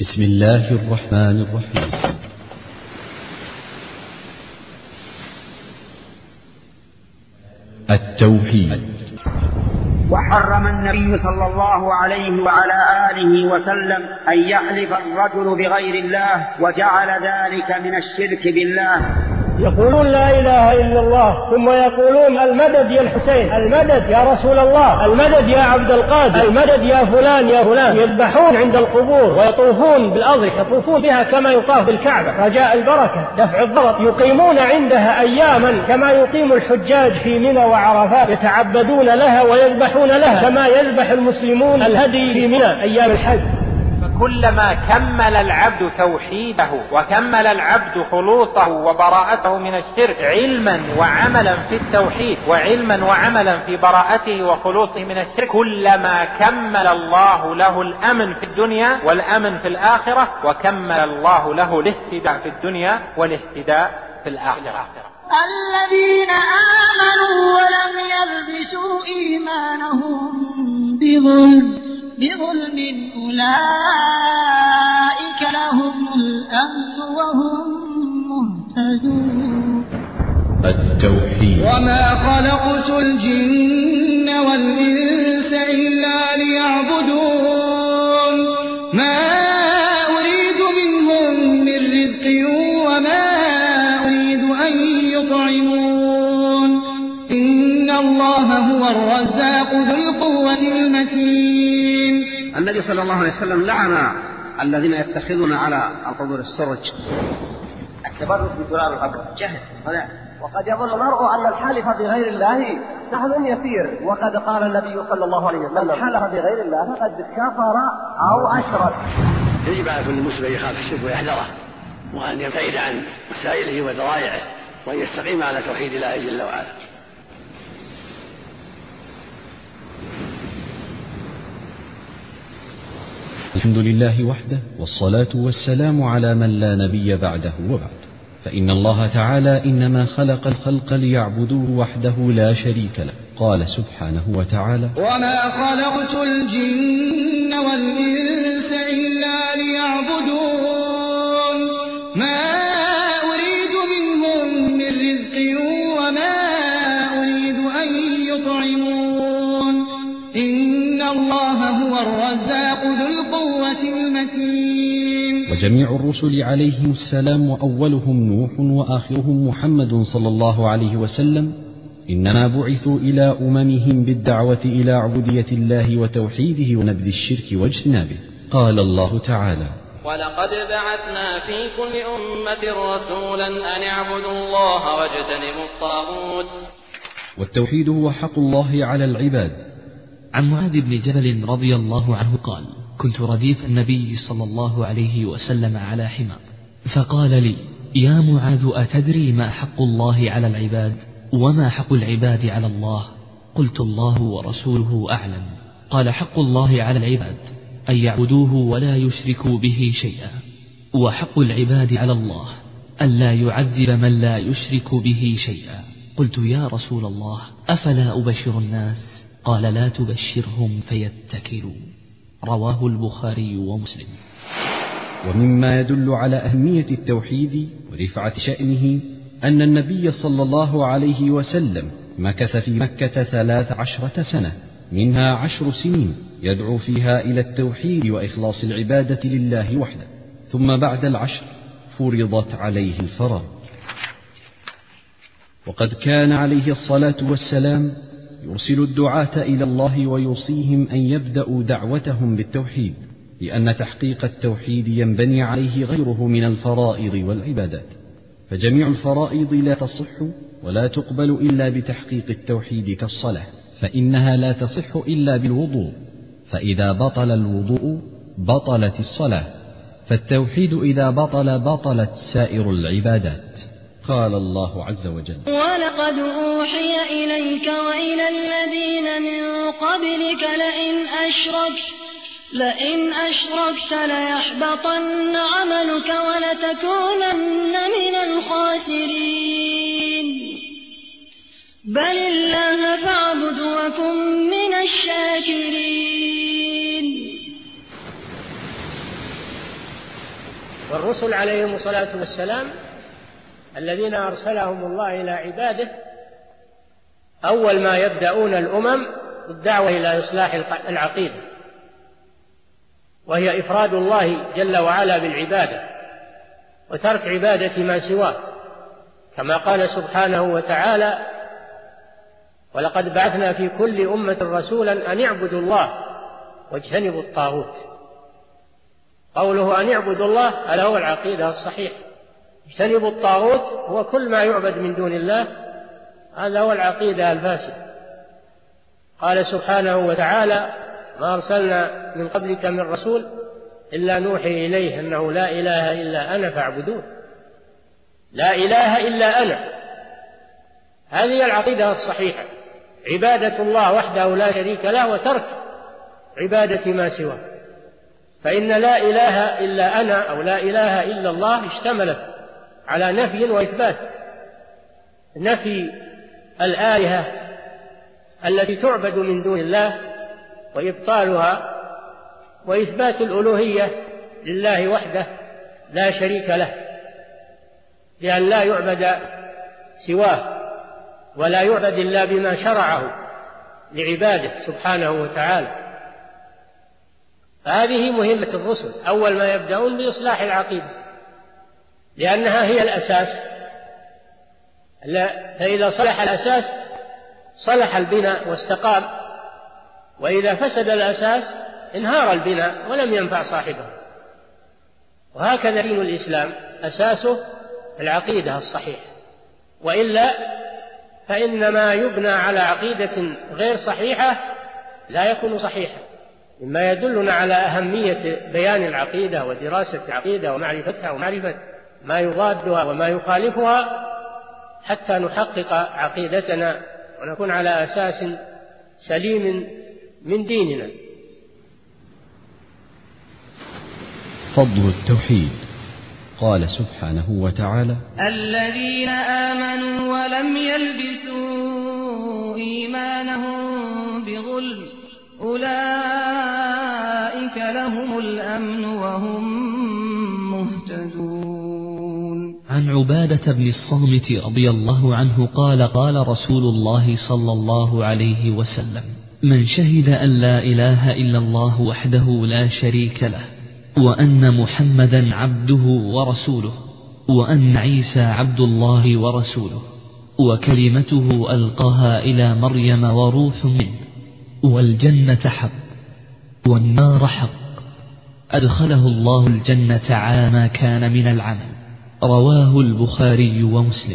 بسم الله الرحمن الرحيم. التوحيد. وحرم النبي صلى الله عليه وعلى آله وسلم أن يحلف الرجل بغير الله، وجعل ذلك من الشرك بالله. يقولون لا إله إلا الله، ثم يقولون المدد يا الحسين، المدد يا رسول الله، المدد يا عبد القادر، المدد يا فلان يا فلان. يذبحون عند القبور ويطوفون بالأضرحة، يطوفون بها كما يطاف بالكعبة رجاء البركة دفع الضرر. يقيمون عندها أياما كما يقيم الحجاج في منى وعرفات، يتعبدون لها ويذبحون لها كما يذبح المسلمون الهدي في منى أيام الحج. كلما كمل العبد توحيده وكمل العبد خلوصه وبراءته من الشرك علما وعملا في التوحيد وعلما وعملا في براءته وخلوصه من الشرك، كلما كمل الله له الأمن في الدنيا والأمن في الآخرة، وكمل الله له الاهتداء في الدنيا والاهتداء في الآخرة. الذين آمنوا ولم يلبسوا إيمانهم بظلم أولئك لهم الأمن وهم مهتدون. التوحيد. وما خلقت الجن والإنس إلا ليعبدون، ما أريد منهم من رزق وما أريد أن يطعمون، إن الله هو الرزاق ذو القوة المتين. النبي صلى الله عليه وسلم لعن الذين يتخذون على القبور السرج. التبرك بتراب القبر جهل هذا. وقد يظن المرء أن الحلف بغير الله سهل يسير، وقد قال النبي صلى الله عليه وسلم: من حلف بغير الله فقد كفر أو أشرك. يجب على كل مسلم يخاف الشرك ويحذره، وأن يبتعد عن وسائله وذرائعه، وأن يستقيم على توحيد الله جل وعلا. الحمد لله وحده، والصلاة والسلام على من لا نبي بعده وبعد. فإن الله تعالى إنما خلق الخلق ليعبدوه وحده لا شريك له. قال سبحانه وتعالى: وما خلقت الجن والإنس إلا ليعبدون، ما أريد منهم من رزق وما أريد أن يطعمون، إن الله هو الرزاق ذو القوة المتين. وجميع الرسل عليهم السلام، وأولهم نوح وآخرهم محمد صلى الله عليه وسلم، إنما بعثوا إلى أممهم بالدعوة إلى عبودية الله وتوحيده ونبذ الشرك واجتنابه. قال الله تعالى: ولقد بعثنا في كل أمة رسولا أن اعبدوا الله واجتنبوا الطاغوت. والتوحيد هو حق الله على العباد. عن معاذ بن جبل رضي الله عنه قال: كنت رديف النبي صلى الله عليه وسلم على حمار، فقال لي: يا معاذ، أتدري ما حق الله على العباد وما حق العباد على الله؟ قلت: الله ورسوله أعلم. قال: حق الله على العباد أن يعبدوه ولا يشركوا به شيئا، وحق العباد على الله أن لا يعذب من لا يشرك به شيئا. قلت: يا رسول الله، أفلا أبشر الناس؟ قال: لا تبشرهم فيتكلوا. رواه البخاري ومسلم. ومما يدل على أهمية التوحيد ورفعة شأنه أن النبي صلى الله عليه وسلم مكث في مكة 13 سنة، منها 10 سنين يدعو فيها إلى التوحيد وإخلاص العبادة لله وحده، ثم بعد 10 فرضت عليه الفرائض. وقد كان عليه الصلاة والسلام يرسل الدعاة إلى الله ويوصيهم أن يبدأوا دعوتهم بالتوحيد، لأن تحقيق التوحيد ينبني عليه غيره من الفرائض والعبادات، فجميع الفرائض لا تصح ولا تقبل إلا بتحقيق التوحيد، كالصلاة فإنها لا تصح إلا بالوضوء، فإذا بطل الوضوء بطلت الصلاة، فالتوحيد إذا بطل بطلت سائر العبادات. قال الله عز وجل: ولقد أوحي إليك وإلى الذين من قبلك لئن أشركت ليحبطن عملك ولتكونن من الخاسرين، بل الله فاعبد وكن من الشاكرين. والرسل عليهم الصلاة والسلام الذين أرسلهم الله إلى عباده أول ما يبدأون الأمم بالدعوة إلى إصلاح العقيدة، وهي إفراد الله جل وعلا بالعبادة وترك عبادة ما سواه، كما قال سبحانه وتعالى: ولقد بعثنا في كل أمة رسولا أن اعبدوا الله واجتنبوا الطاغوت. قوله أن اعبدوا الله هذا هو العقيدة الصحيحة، اجتنبوا الطاغوت هو كل ما يعبد من دون الله، هذا هو العقيدة الفاسدة. قال سبحانه وتعالى: ما أرسلنا من قبلك من رسول إلا نوحي إليه أنه لا إله إلا أنا فاعبدون. لا إله إلا أنا، هذه العقيدة الصحيحة، عبادة الله وحده لا شريك له وترك عبادة ما سواه. فإن لا إله إلا أنا أو لا إله إلا الله اشتملت على نفي وإثبات. نفي الآلهة التي تعبد من دون الله وإبطالها، وإثبات الألوهية لله وحده لا شريك له، لأن لا يعبد سواه ولا يعبد إلا بما شرعه لعباده سبحانه وتعالى. فهذه مهمة الرسل، أول ما يبدأون بإصلاح العقيدة، لأنها هي الأساس. فإذا صلح الأساس صلح البناء واستقام، وإذا فسد الأساس انهار البناء ولم ينفع صاحبه. وهكذا دين الإسلام أساسه العقيدة الصحيحة، وإلا فإن ما يبنى على عقيدة غير صحيحة لا يكون صحيحا، مما يدلنا على أهمية بيان العقيدة ودراسة العقيدة ومعرفتها ومعرفة ما يضادها وما يخالفها، حتى نحقق عقيدتنا ونكون على أساس سليم من ديننا. فضل التوحيد. قال سبحانه وتعالى: الذين آمنوا ولم يلبسوا إيمانهم بظلم أولئك لهم الأمن وهم مهتدون. عن عبادة بن الصامت رضي الله عنه قال: قال رسول الله صلى الله عليه وسلم: من شهد أن لا إله إلا الله وحده لا شريك له، وأن محمدا عبده ورسوله، وأن عيسى عبد الله ورسوله، وكلمته ألقاها إلى مريم وروح منه، والجنة حق والنار حق، أدخله الله الجنة على ما كان من العمل. رواه البخاري ومسلم.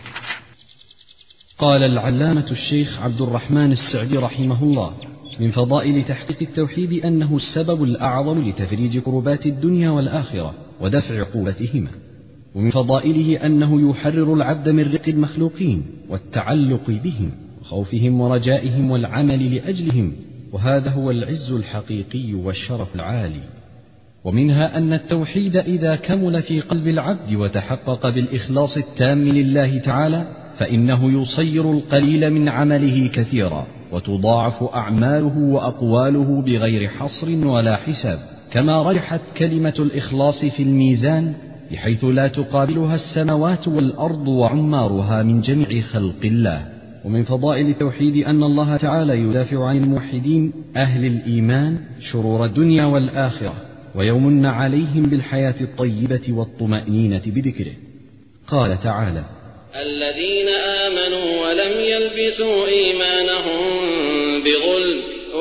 قال العلامة الشيخ عبد الرحمن السعدي رحمه الله: من فضائل تحقيق التوحيد أنه السبب الأعظم لتفريج كربات الدنيا والآخرة ودفع عقوبتهما. ومن فضائله أنه يحرر العبد من رق المخلوقين والتعلق بهم وخوفهم ورجائهم والعمل لأجلهم، وهذا هو العز الحقيقي والشرف العالي. ومنها أن التوحيد إذا كمل في قلب العبد وتحقق بالإخلاص التام لله تعالى فإنه يصير القليل من عمله كثيرا، وتضاعف أعماله وأقواله بغير حصر ولا حساب، كما رجحت كلمة الإخلاص في الميزان بحيث لا تقابلها السماوات والأرض وعمارها من جميع خلق الله. ومن فضائل التوحيد أن الله تعالى يدافع عن الموحدين أهل الإيمان شرور الدنيا والآخرة، ويمن عليهم بالحياة الطيبة والطمأنينة بذكره. قال تعالى: الذين آمنوا ولم يلبسوا إيمانهم بظلم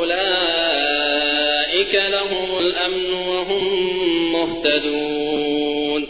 أولئك لهم الأمن وهم مهتدون.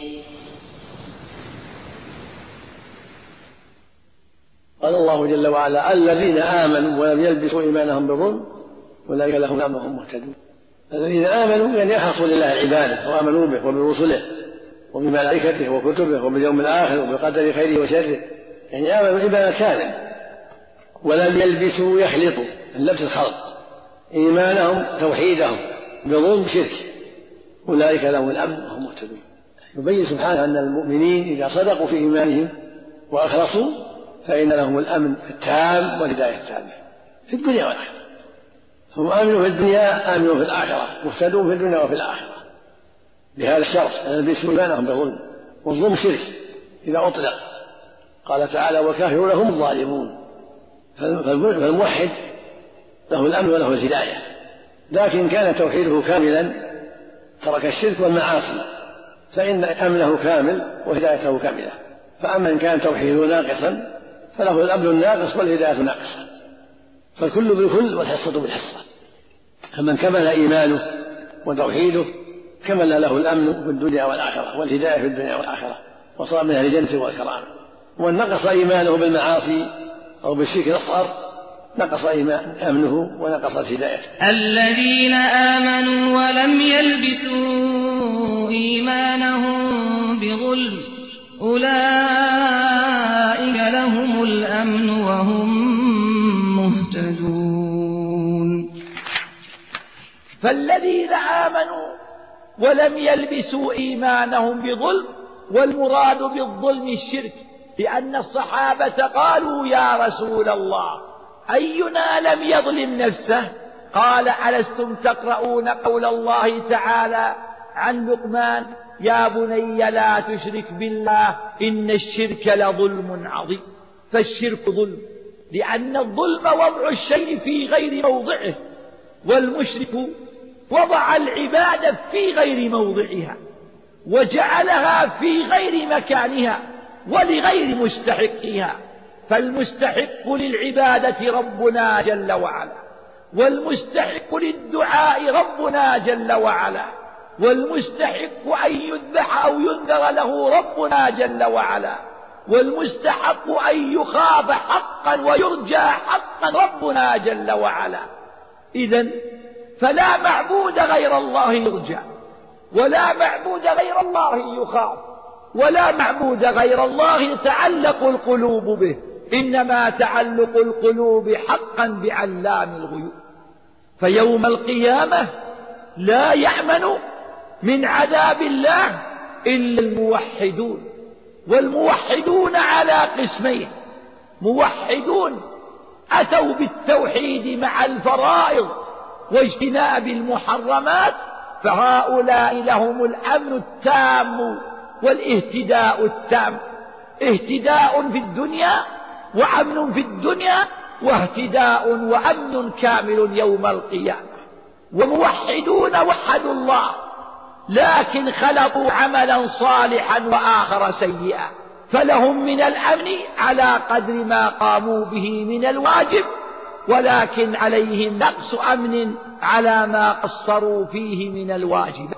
قال الله جل وعلا: الذين آمنوا ولم يلبسوا إيمانهم بظلم أولئك لهم الأمن وهم مهتدون. الذين آمنوا يعني أخلصوا لله العبادة وآمنوا به وبرسله وبملائكته وكتبه وباليوم الآخر وبقدر خيره وشره، يعني آمنوا إيمانا كاملا. ولم يلبسوا يخلطوا، اللبس الخلط، إيمانهم توحيدهم بظلم شرك، أولئك لهم الأمن وهم مهتدون. يبين سبحانه أن المؤمنين إذا صدقوا في إيمانهم وأخلصوا فإن لهم الأمن التام والهداية التامة في الدنيا والآخرة. هم آمنوا في الدنيا آمنوا في الآخرة، مهتدون في الدنيا وفي الآخرة. بهذا الشرط أن يلبسوا إيمانهم بظلم، والظلم شرك إذا أطلق. قال تعالى والكافرون هم الظالمون. فالموحد له الأمن وله الهداية، لكن كان توحيده كاملا ترك الشرك والمعاصي فإن أمنه كامل وهدايته كاملة. فأما إن كان توحيده ناقصا فله الأمن الناقص والهداية ناقصة، فالكل بالكل والحصة بالحصة. فمن كمل إيمانه وتوحيده كمل له الأمن في الدنيا والآخرة والهداية في الدنيا والآخرة، وصار من أهل الجنة والكرامة. ومن نقص إيمانه بالمعاصي أو بالشرك الأصغر نقص أمنه ونقصت هدايته. الذين آمنوا ولم يلبسوا إيمانهم بظلم أولئك لهم الأمن وهم مهتدون. فالذين آمنوا ولم يلبسوا إيمانهم بظلم، والمراد بالظلم الشرك، لأن الصحابة قالوا يا رسول الله أينا لم يظلم نفسه؟ قال ألستم تقرؤون قول الله تعالى عن لقمان يا بني لا تشرك بالله إن الشرك لظلم عظيم. فالشرك ظلم، لأن الظلم وضع الشيء في غير موضعه، والمشرك وضع العبادة في غير موضعها وجعلها في غير مكانها ولغير مستحقها. فالمستحق للعبادة ربنا جل وعلا، والمستحق للدعاء ربنا جل وعلا، والمستحق أن يذبح أو ينذر له ربنا جل وعلا، والمستحق أن يخاف حقا ويرجى حقا ربنا جل وعلا. إذن فلا معبود غير الله يرجى، ولا معبود غير الله يخاف، ولا معبود غير الله تعلق القلوب به، إنما تعلق القلوب حقا بعلام الغيوب. فيوم القيامة لا يأمن من عذاب الله إلا الموحدون، والموحدون على قسمين: موحدون أتوا بالتوحيد مع الفرائض واجتناب المحرمات، فهؤلاء لهم الأمن التام والاهتداء التام، اهتداء في الدنيا وأمن في الدنيا، واهتداء وأمن كامل يوم القيامة. وموحدون وحدوا الله لكن خلقوا عملا صالحا وآخر سيئا، فلهم من الأمن على قدر ما قاموا به من الواجب، ولكن عليهم نقص أمن على ما قصروا فيه من الواجبات.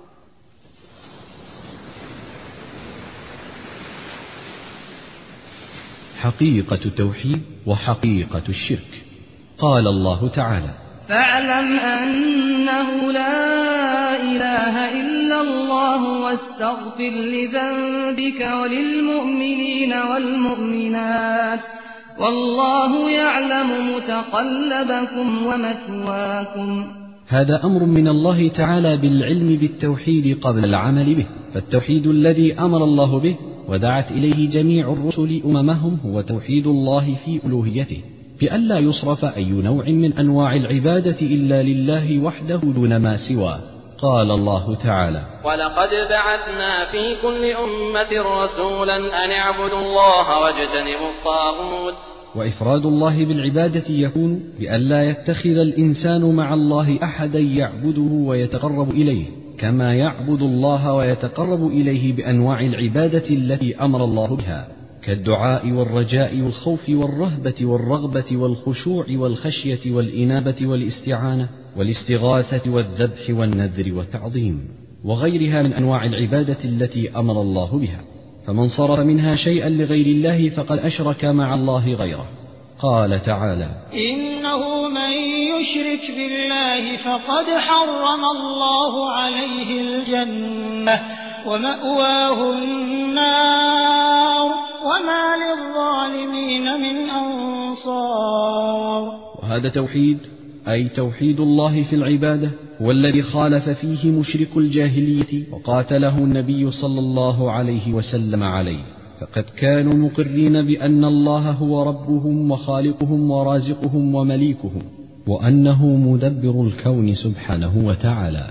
حقيقة التوحيد وحقيقة الشرك. قال الله تعالى: فاعلم أنه لا إله إلا الله واستغفر لذنبك وللمؤمنين والمؤمنات والله يعلم متقلبكم ومثواكم. هذا أمر من الله تعالى بالعلم بالتوحيد قبل العمل به، فالتوحيد الذي أمر الله به ودعت إليه جميع الرسل أممهم هو توحيد الله في ألوهيته، بأن لا يصرف أي نوع من أنواع العبادة إلا لله وحده دون ما سواه. قال الله تعالى: ولقد بعثنا في كل أمة رسولا أن اعبدوا الله واجتنبوا الطاغوت. وإفراد الله بالعبادة يكون بأن لا يتخذ الإنسان مع الله أحدا يعبده ويتقرب إليه، كما يعبد الله ويتقرب إليه بأنواع العبادة التي أمر الله بها، كالدعاء والرجاء والخوف والرهبة والرغبة والخشوع والخشية والإنابة والاستعانة والاستغاثة والذبح والنذر والتعظيم وغيرها من أنواع العبادة التي أمر الله بها. فمن صرف منها شيئا لغير الله فقد أشرك مع الله غيره. قال تعالى: إنه من يشرك بالله فقد حرم الله عليه الجنة ومأواه النار وما للظالمين من أنصار. وهذا توحيد، أي توحيد الله في العبادة، والذي خالف فيه مشرك الجاهلية وقاتله النبي صلى الله عليه وسلم عليه، فقد كانوا مقرين بأن الله هو ربهم وخالقهم ورازقهم ومليكهم، وأنه مدبر الكون سبحانه وتعالى.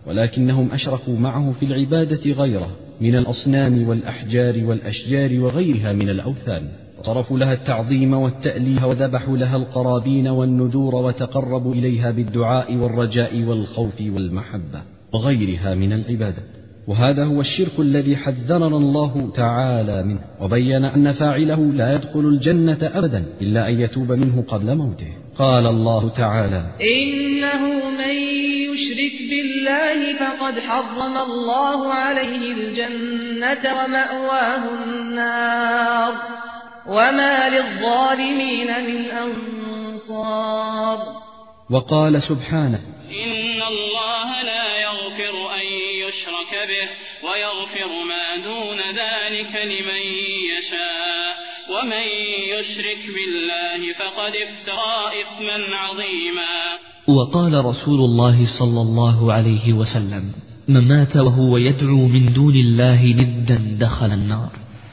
ولكنهم أشركوا معه في العبادة غيره من الأصنام والأحجار والأشجار وغيرها من الأوثان، صرفوا لها التعظيم والتأليه وذبحوا لها القرابين والنذور وتقربوا إليها بالدعاء والرجاء والخوف والمحبة وغيرها من العبادة. وهذا هو الشرك الذي حذرنا الله تعالى منه، وبين أن فاعله لا يدخل الجنة أبدا إلا أن يتوب منه قبل موته. قال الله تعالى: إنه من يشرك بالله فقد حرم الله عليه الجنة ومأواه النار وما للظالمين من أنصار. وقال سبحانه: إن الله لا يغفر أن يشرك به ويغفر ما دون ذلك لمن يشاء ومن يشرك بالله فقد افترى إثما عظيما. وقال رسول الله صلى الله عليه وسلم: من مات وهو يدعو من دون الله ندا دخل النار.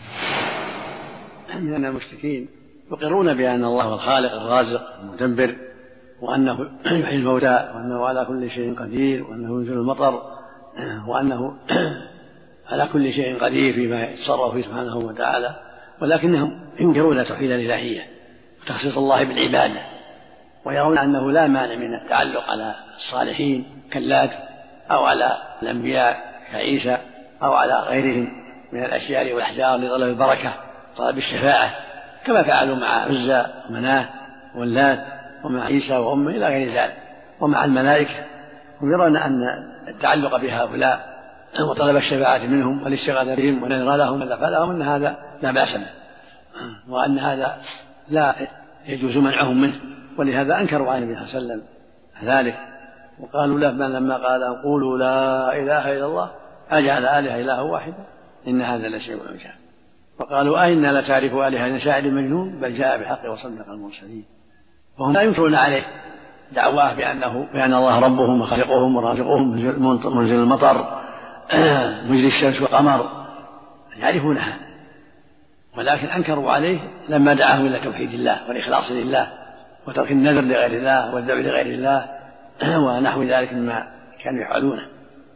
من المشركين يقرون بأن الله هو الخالق الرازق المدبر، وأنه يحيي الموتى، وأنه على كل شيء قدير، وأنه ينزل المطر، وأنه على كل شيء قدير فيما يتصرف فيه سبحانه وتعالى، ولكنهم ينكرون توحيد الإلهية وتخصيص الله بالعبادة، ويرون أنه لا مانع من التعلق على الصالحين كاللات أو على الأنبياء كعيسى أو على غيرهم من الأشجار والأحجار لطلب البركة طلب الشفاعة، كما فعلوا مع عزى ومناه واللات ومع عيسى وأمه إلى غير ذلك، ومع الملائكة. هم يرون أن التعلق بهؤلاء وطلب الشفاعة منهم والاستغاثة بهم ونذر لهم ونفع لهم أن هذا لا بأس به، وأن هذا لا يجوز منعهم منه، ولهذا أنكروا عن النبي صلى الله عليه وسلم ذلك، وقالوا له لما قال قولوا لا إله إلا الله أجعل آلهة إله واحدا إن هذا لشيء عجاب. وقالوا أئنا لتعرف آلهة شاعر مجنون بل جاء بالحق وصدق المرسلين. فهم لا ينكرون عليه دعواه بأن الله ربهم وخالقهم ورازقهم منزل المطر مجري الشمس والقمر، يعرفونها، ولكن أنكروا عليه لما دعاهم إلى توحيد الله والإخلاص لله وترك النذر لغير الله والذبح لغير الله ونحو ذلك مما كانوا يفعلونه.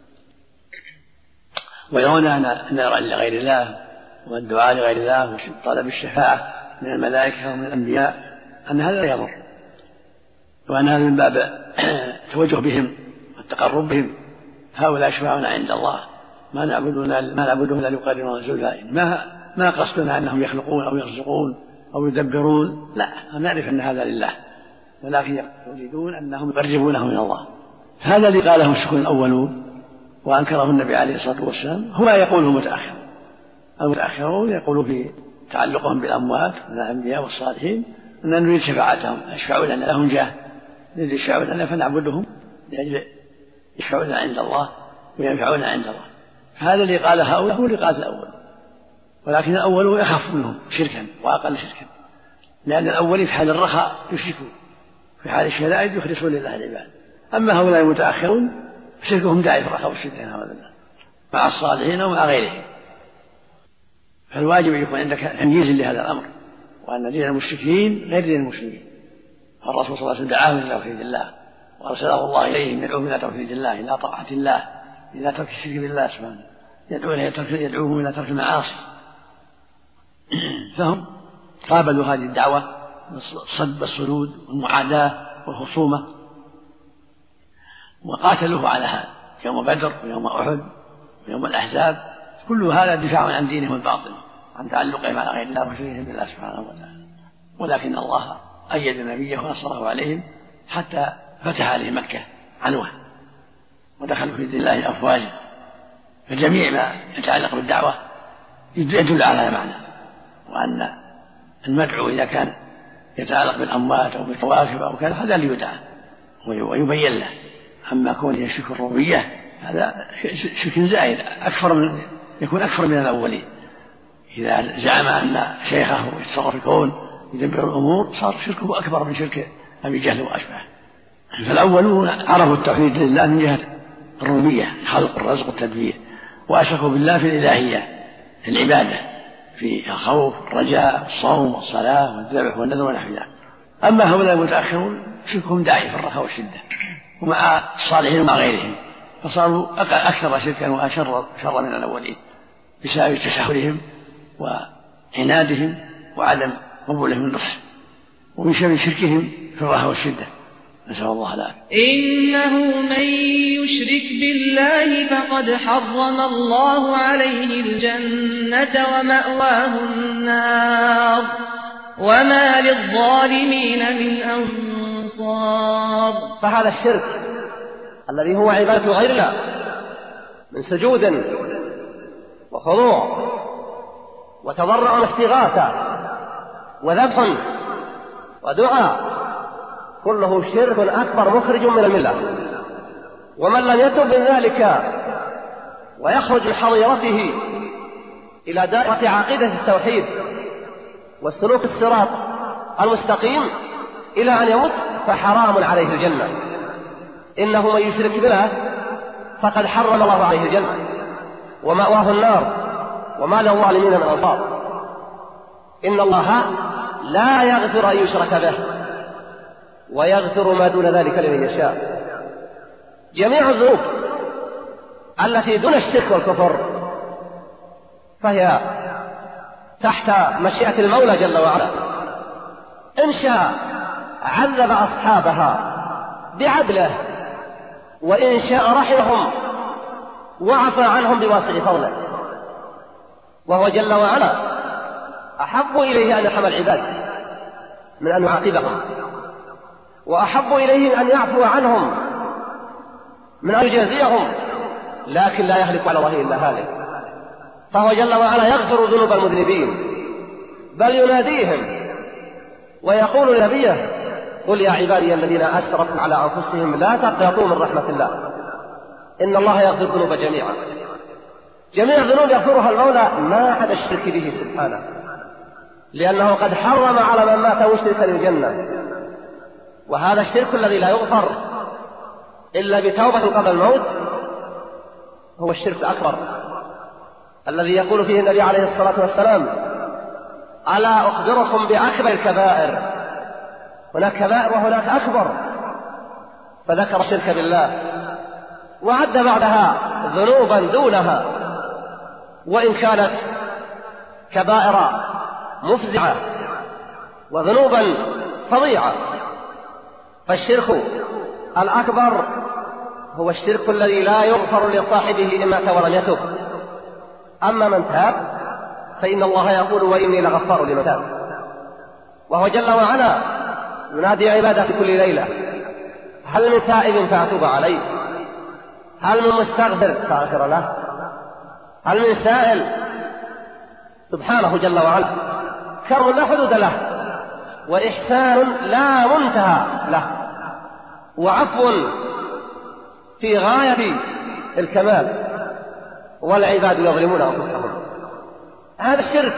ويرون أن النذر لغير الله والدعاء لغير الله وطلب الشفاعة من الملائكة ومن الأنبياء أن هذا لا يضر، وأن هذا من باب التوجه بهم والتقرب بهم. هؤلاء يشفعون عند الله، ما نعبدون إلا ليقربونا زلفى، ما قصدنا أنهم يخلقون أو يرزقون أو يدبرون، لا، نعرف أن هذا لله، ولكن يريدون أنهم يقربونه من الله. هذا اللي قاله الشكون الأولون وأنكره النبي عليه الصلاة والسلام هو يقوله المتأخرون يقولوا في تعلقهم بالأموات من الأنبياء والصالحين أن نريد شفاعتهم، يشفعوا لنا لهم جاه، نريد يشفعوا لنا فنعبدهم لأجل يشفعون عند الله وينفعون عند الله. هذا اللي قال هؤلاء هو اللي قال الأول، ولكن الأول يخف منهم شركا وأقل شركا، لأن الأولين في حال الرخاء يشركون، في حال الشدائد يخلصون لله العباد. أما هؤلاء المتأخرون شركهم داعي في الرخاء والشدائد مع الصالحين ومع غيرهم. فالواجب يكون عندك تمييز لهذا الأمر، وأن دين المشركين غير دين المسلمين. الرسول صلى الله عليه وسلم دعاهم إلى توحيد الله وأرسله الله إليهم يدعوهم إلى توحيد الله، إلى طاعة الله، إلى ترك الشرك بالله سبحانه، يدعوهم إلى ترك المعاصي. فهم قابلوا هذه الدعوة بالصد والصدود والمعاداة والخصومة، وقاتلوه على هذا يوم بدر ويوم أحد ويوم الأحزاب، كل هذا دفاع عن دينهم الباطل، عن تعلقهم على غير الله وشركهم بالله سبحانه وتعالى. ولكن الله أيد نبيه ونصره عليهم حتى فتح عليه مكة عنوة ودخلوا في دين الله أفواجا. فجميع ما يتعلق بالدعوة يدل على معنى، وأن المدعو إذا كان يتعلق بالأموات أو بالكواكب أو كذا هذا اللي يدعى ويبين له. أما كونه يشرك الربوبية هذا شرك زائد يكون أكثر من الأولين. إذا زعم أن شيخه يتصرف الكون يدبر الأمور صار شركه أكبر من شرك أبي جهل وأشبه. فالأولون عرفوا التوحيد لله من جهة الربوبية، الخلق والرزق والتدبير، وأشركوا بالله في الإلهية، في العبادة، في الخوف الرجاء الصوم والصلاة والذبح والنذر ونحو ذلك. أما هؤلاء المتأخرون شركهم داعي في الرخاء والشدة، ومع الصالحين ومع غيرهم، فصاروا أكثر شركا وأشر من الأولين بسبب تساهلهم وعنادهم وعدم قبولهم النصح، ومن شر شركهم في الراحة والشدة، نسأل الله العافية. إنه من يشرك بالله فقد حرم الله عليه الجنة ومأواه النار وما للظالمين من أنصار. فهذا الشرك الذي هو عبادة غير الله من سجود وخضوع وتضرع واستغاثة وذبح ودعاء كله شرك أكبر مخرج من الملة، ومن لم يتب من ذلك ويخرج من حظيرته إلى دائرة عقيدة التوحيد والسلوك الصراط المستقيم إلى أن يموت فحرام عليه الجنة. إنه من يشرك بالله فقد حرم الله عليه الجنة ومأواه النار وما للظالمين من أنصار. إن الله لا يغفر أن يشرك به ويغفر ما دون ذلك لمن يشاء. جميع الذنوب التي دون الشرك والكفر فهي تحت مشيئة المولى جل وعلا، إن شاء عذب أصحابها بعدله، وإن شاء رحمهم وعفى عنهم بواسع فضله، وهو جل وعلا أحب إليه أن يرحم العباد من أن يعاقبهم، وأحب إليه أن يعفو عنهم من أن يجازيهم، لكن لا يهلك على الله إلا هالك. فهو جل وعلا يغفر ذنوب المذنبين، بل يناديهم ويقول لنبيه: قل يا عبادي الذين أسرفوا على أنفسهم لا تقنطوا من رحمة الله إن الله يغفر الذنوب جميعا. جميع الذنوب يغفرها المولى ما عدا الشرك به سبحانه، لأنه قد حرم على من مات مشركا الجنة، وهذا الشرك الذي لا يغفر إلا بتوبة قبل الموت هو الشرك الأكبر الذي يقول فيه النبي عليه الصلاة والسلام: ألا أخبركم بأكبر الكبائر؟ هناك كبائر وهناك أكبر، فذكر الشرك بالله وعد بعدها ذنوبا دونها، وإن كانت كبائر مفزعة وذنوبا فظيعة. فالشرك الأكبر هو الشرك الذي لا يغفر لصاحبه إن مات ولم يتب. أما من تاب فإن الله يقول: وإني لغفار لمن تاب. وهو جل وعلا ينادي عباده في كل ليلة: هل من تائب فأتوب عليه؟ هل من مستغفر فأغفر له؟ هل من سائل؟ سبحانه جل وعلا كرم لا حدود له، وإحسان لا منتهى له، وعفو في غاية الكمال، والعباد يظلمون أنفسهم. هذا الشرك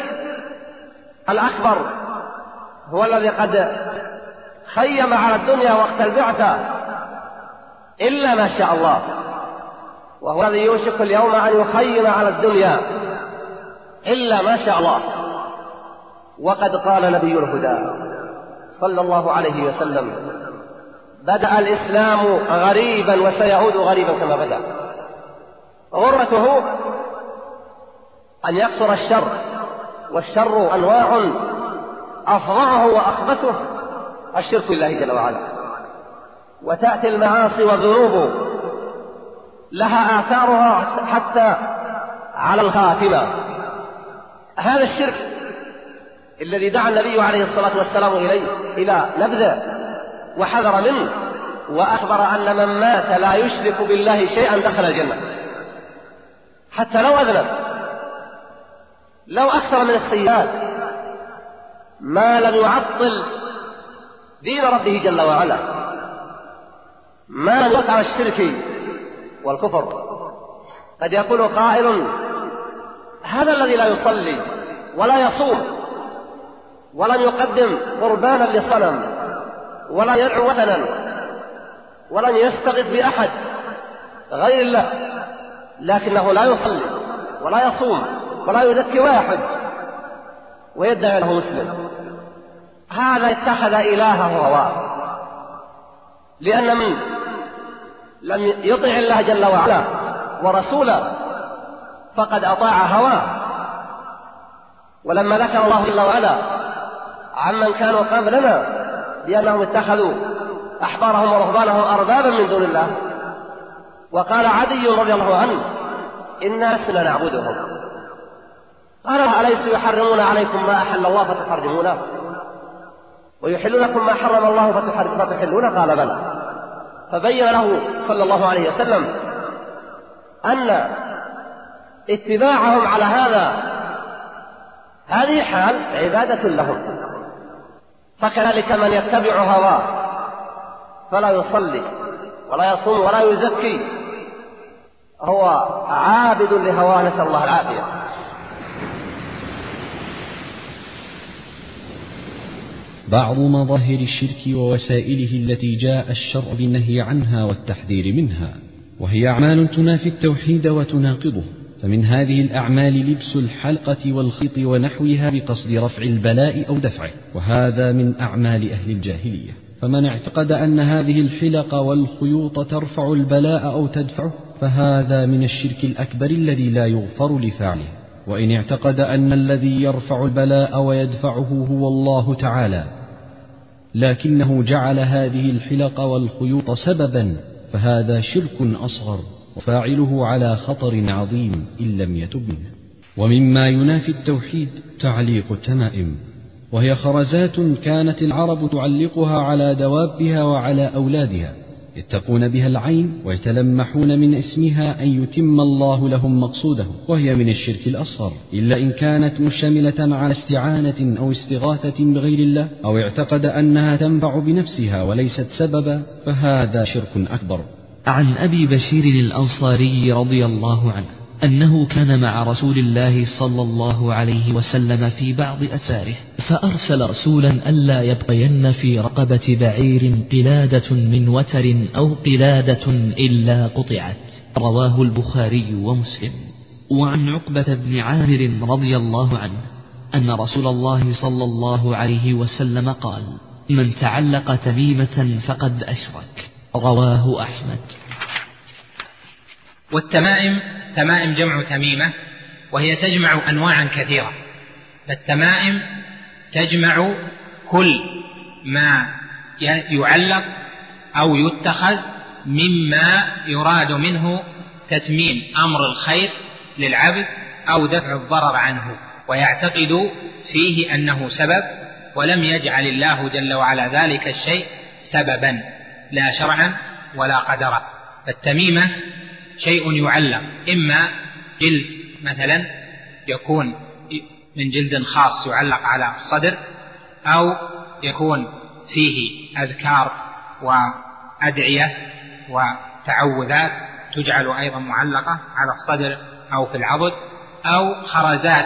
الأكبر هو الذي قد خيم على الدنيا وقت البعثة إلا ما شاء الله، وهو الذي يوشك اليوم أن يخيم على الدنيا إلا ما شاء الله. وقد قال نبي الهدى صلى الله عليه وسلم: بدأ الإسلام غريبا وسيعود غريبا كما بدأ. غرته أن يكثر الشر، والشر أنواع أفظعه وأخبثه الشرك بالله جل وعلا، وتأتي المعاصي والذنوب لها آثارها حتى على الخاتمة. هذا الشرك الذي دعا النبي عليه الصلاة والسلام إلى نبذه وحذر منه، وأخبر أن من مات لا يشرك بالله شيئا دخل الجنة، حتى لو أذنب، لو أكثر من السيئات، ما لم يعطل دين ربه جل وعلا، ما لم يقع الشرك والكفر. قد يقول قائل: هذا الذي لا يصلي ولا يصوم ولم يقدم قربانا لصنم ولا يدعو وثنا ولن يستغيث بأحد غير الله، لكنه لا يصلي ولا يصوم ولا يزكي واحد ويدعي أنه مسلم، هذا اتخذ إلهه هواه. لأن من لم يطع الله جل وعلا ورسوله فقد أطاع هواه. ولما ذكر الله جل وعلا عمن كانوا قبلنا بأنهم اتخذوا أحبارهم ورهبانهم أربابا من دون الله، وقال عدي رضي الله عنه إنا لسنا نعبدهم، قال أليس يحرمون عليكم ما أحل الله فتحرمونه ويحل لكم ما حرم الله فتحلون؟ قال بلى. فبين له صلى الله عليه وسلم أن اتباعهم على هذه حال عبادة لهم. فكذلك من يتبع هواه فلا يصلي ولا يصوم ولا يزكي هو عابد لهواه، نسأل الله العافية. بعض مظاهر الشرك ووسائله التي جاء الشرع بالنهي عنها والتحذير منها، وهي أعمال تنافي التوحيد وتناقضه. فمن هذه الأعمال لبس الحلقة والخيط ونحوها بقصد رفع البلاء أو دفعه، وهذا من أعمال أهل الجاهلية. فمن اعتقد أن هذه الحلق والخيوط ترفع البلاء أو تدفعه فهذا من الشرك الأكبر الذي لا يغفر لفاعله. وإن اعتقد أن الذي يرفع البلاء ويدفعه هو الله تعالى لكنه جعل هذه الحلق والخيوط سببا فهذا شرك أصغر، وفاعله على خطر عظيم إن لم يتب منه. ومما ينافي التوحيد تعليق التمائم، وهي خرزات كانت العرب تعلقها على دوابها وعلى أولادها يتقون بها العين ويتلمحون من اسمها أن يتم الله لهم مقصودهم، وهي من الشرك الأصغر إلا إن كانت مشتملة على استعانة أو استغاثة بغير الله، أو اعتقد أنها تنفع بنفسها وليست سببا فهذا شرك أكبر. عن أبي بشير الأنصاري رضي الله عنه أنه كان مع رسول الله صلى الله عليه وسلم في بعض أساره، فأرسل رسولا ألا يبقين في رقبة بعير قلادة من وتر أو قلادة إلا قطعت، رواه البخاري ومسلم. وعن عقبة بن عامر رضي الله عنه أن رسول الله صلى الله عليه وسلم قال: من تعلق تميمة فقد أشرك، رواه أحمد. والتمائم تمائم جمع تميمة، وهي تجمع أنواعا كثيرة. فالتمائم تجمع كل ما يعلق أو يتخذ مما يراد منه تتميم أمر الخير للعبد أو دفع الضرر عنه، ويعتقد فيه أنه سبب، ولم يجعل الله جل وعلا ذلك الشيء سببا لا شرعا ولا قدرا. فالتميمة شيء يعلق، إما جلد مثلا يكون من جلد خاص يعلق على الصدر، أو يكون فيه أذكار وأدعية وتعوذات تجعل أيضا معلقة على الصدر أو في العضد، أو خرزات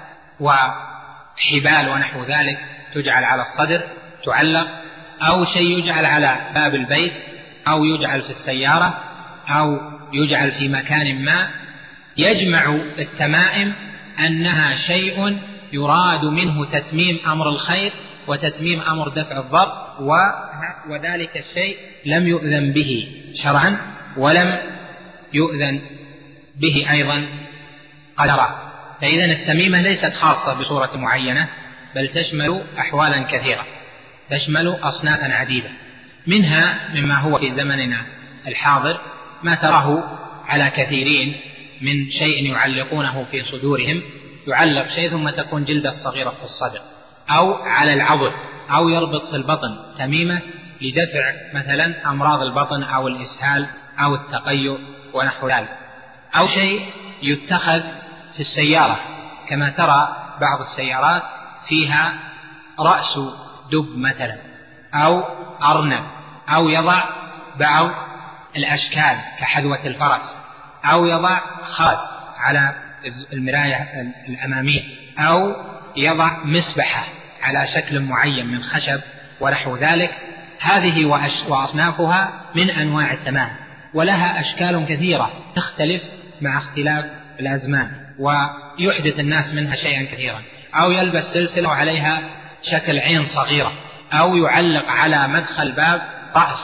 وحبال ونحو ذلك تجعل على الصدر تعلق، أو شيء يجعل على باب البيت، أو يجعل في السيارة، أو يجعل في مكان ما. يجمع التمائم أنها شيء يراد منه تتميم أمر الخير وتتميم أمر دفع الضر، وذلك الشيء لم يؤذن به شرعا ولم يؤذن به أيضا قدرا. فإذا التميمة ليست خاصة بصورة معينة، بل تشمل أحوالا كثيرة، تشمل أصنافا عديدة. منها مما هو في زمننا الحاضر ما تراه على كثيرين من شيء يعلقونه في صدورهم، يعلق شيء ثم تكون جلدة صغيرة في الصدر، أو على العضد، أو يربط في البطن تميمة لدفع مثلا أمراض البطن أو الإسهال أو التقيؤ ونحو ذلك، أو شيء يتخذ في السيارة، كما ترى بعض السيارات فيها رأس دب مثلا أو أرنب، أو يضع بعض الأشكال كحذوة الفرس، أو يضع خرز على المراية الأمامية، أو يضع مسبحة على شكل معين من خشب ونحو ذلك. هذه وأصنافها من أنواع التمائم، ولها أشكال كثيرة تختلف مع اختلاف الأزمان، ويحدث الناس منها شيئا كثيرا. أو يلبس سلسلة وعليها شكل عين صغيرة، أو يعلق على مدخل باب رأس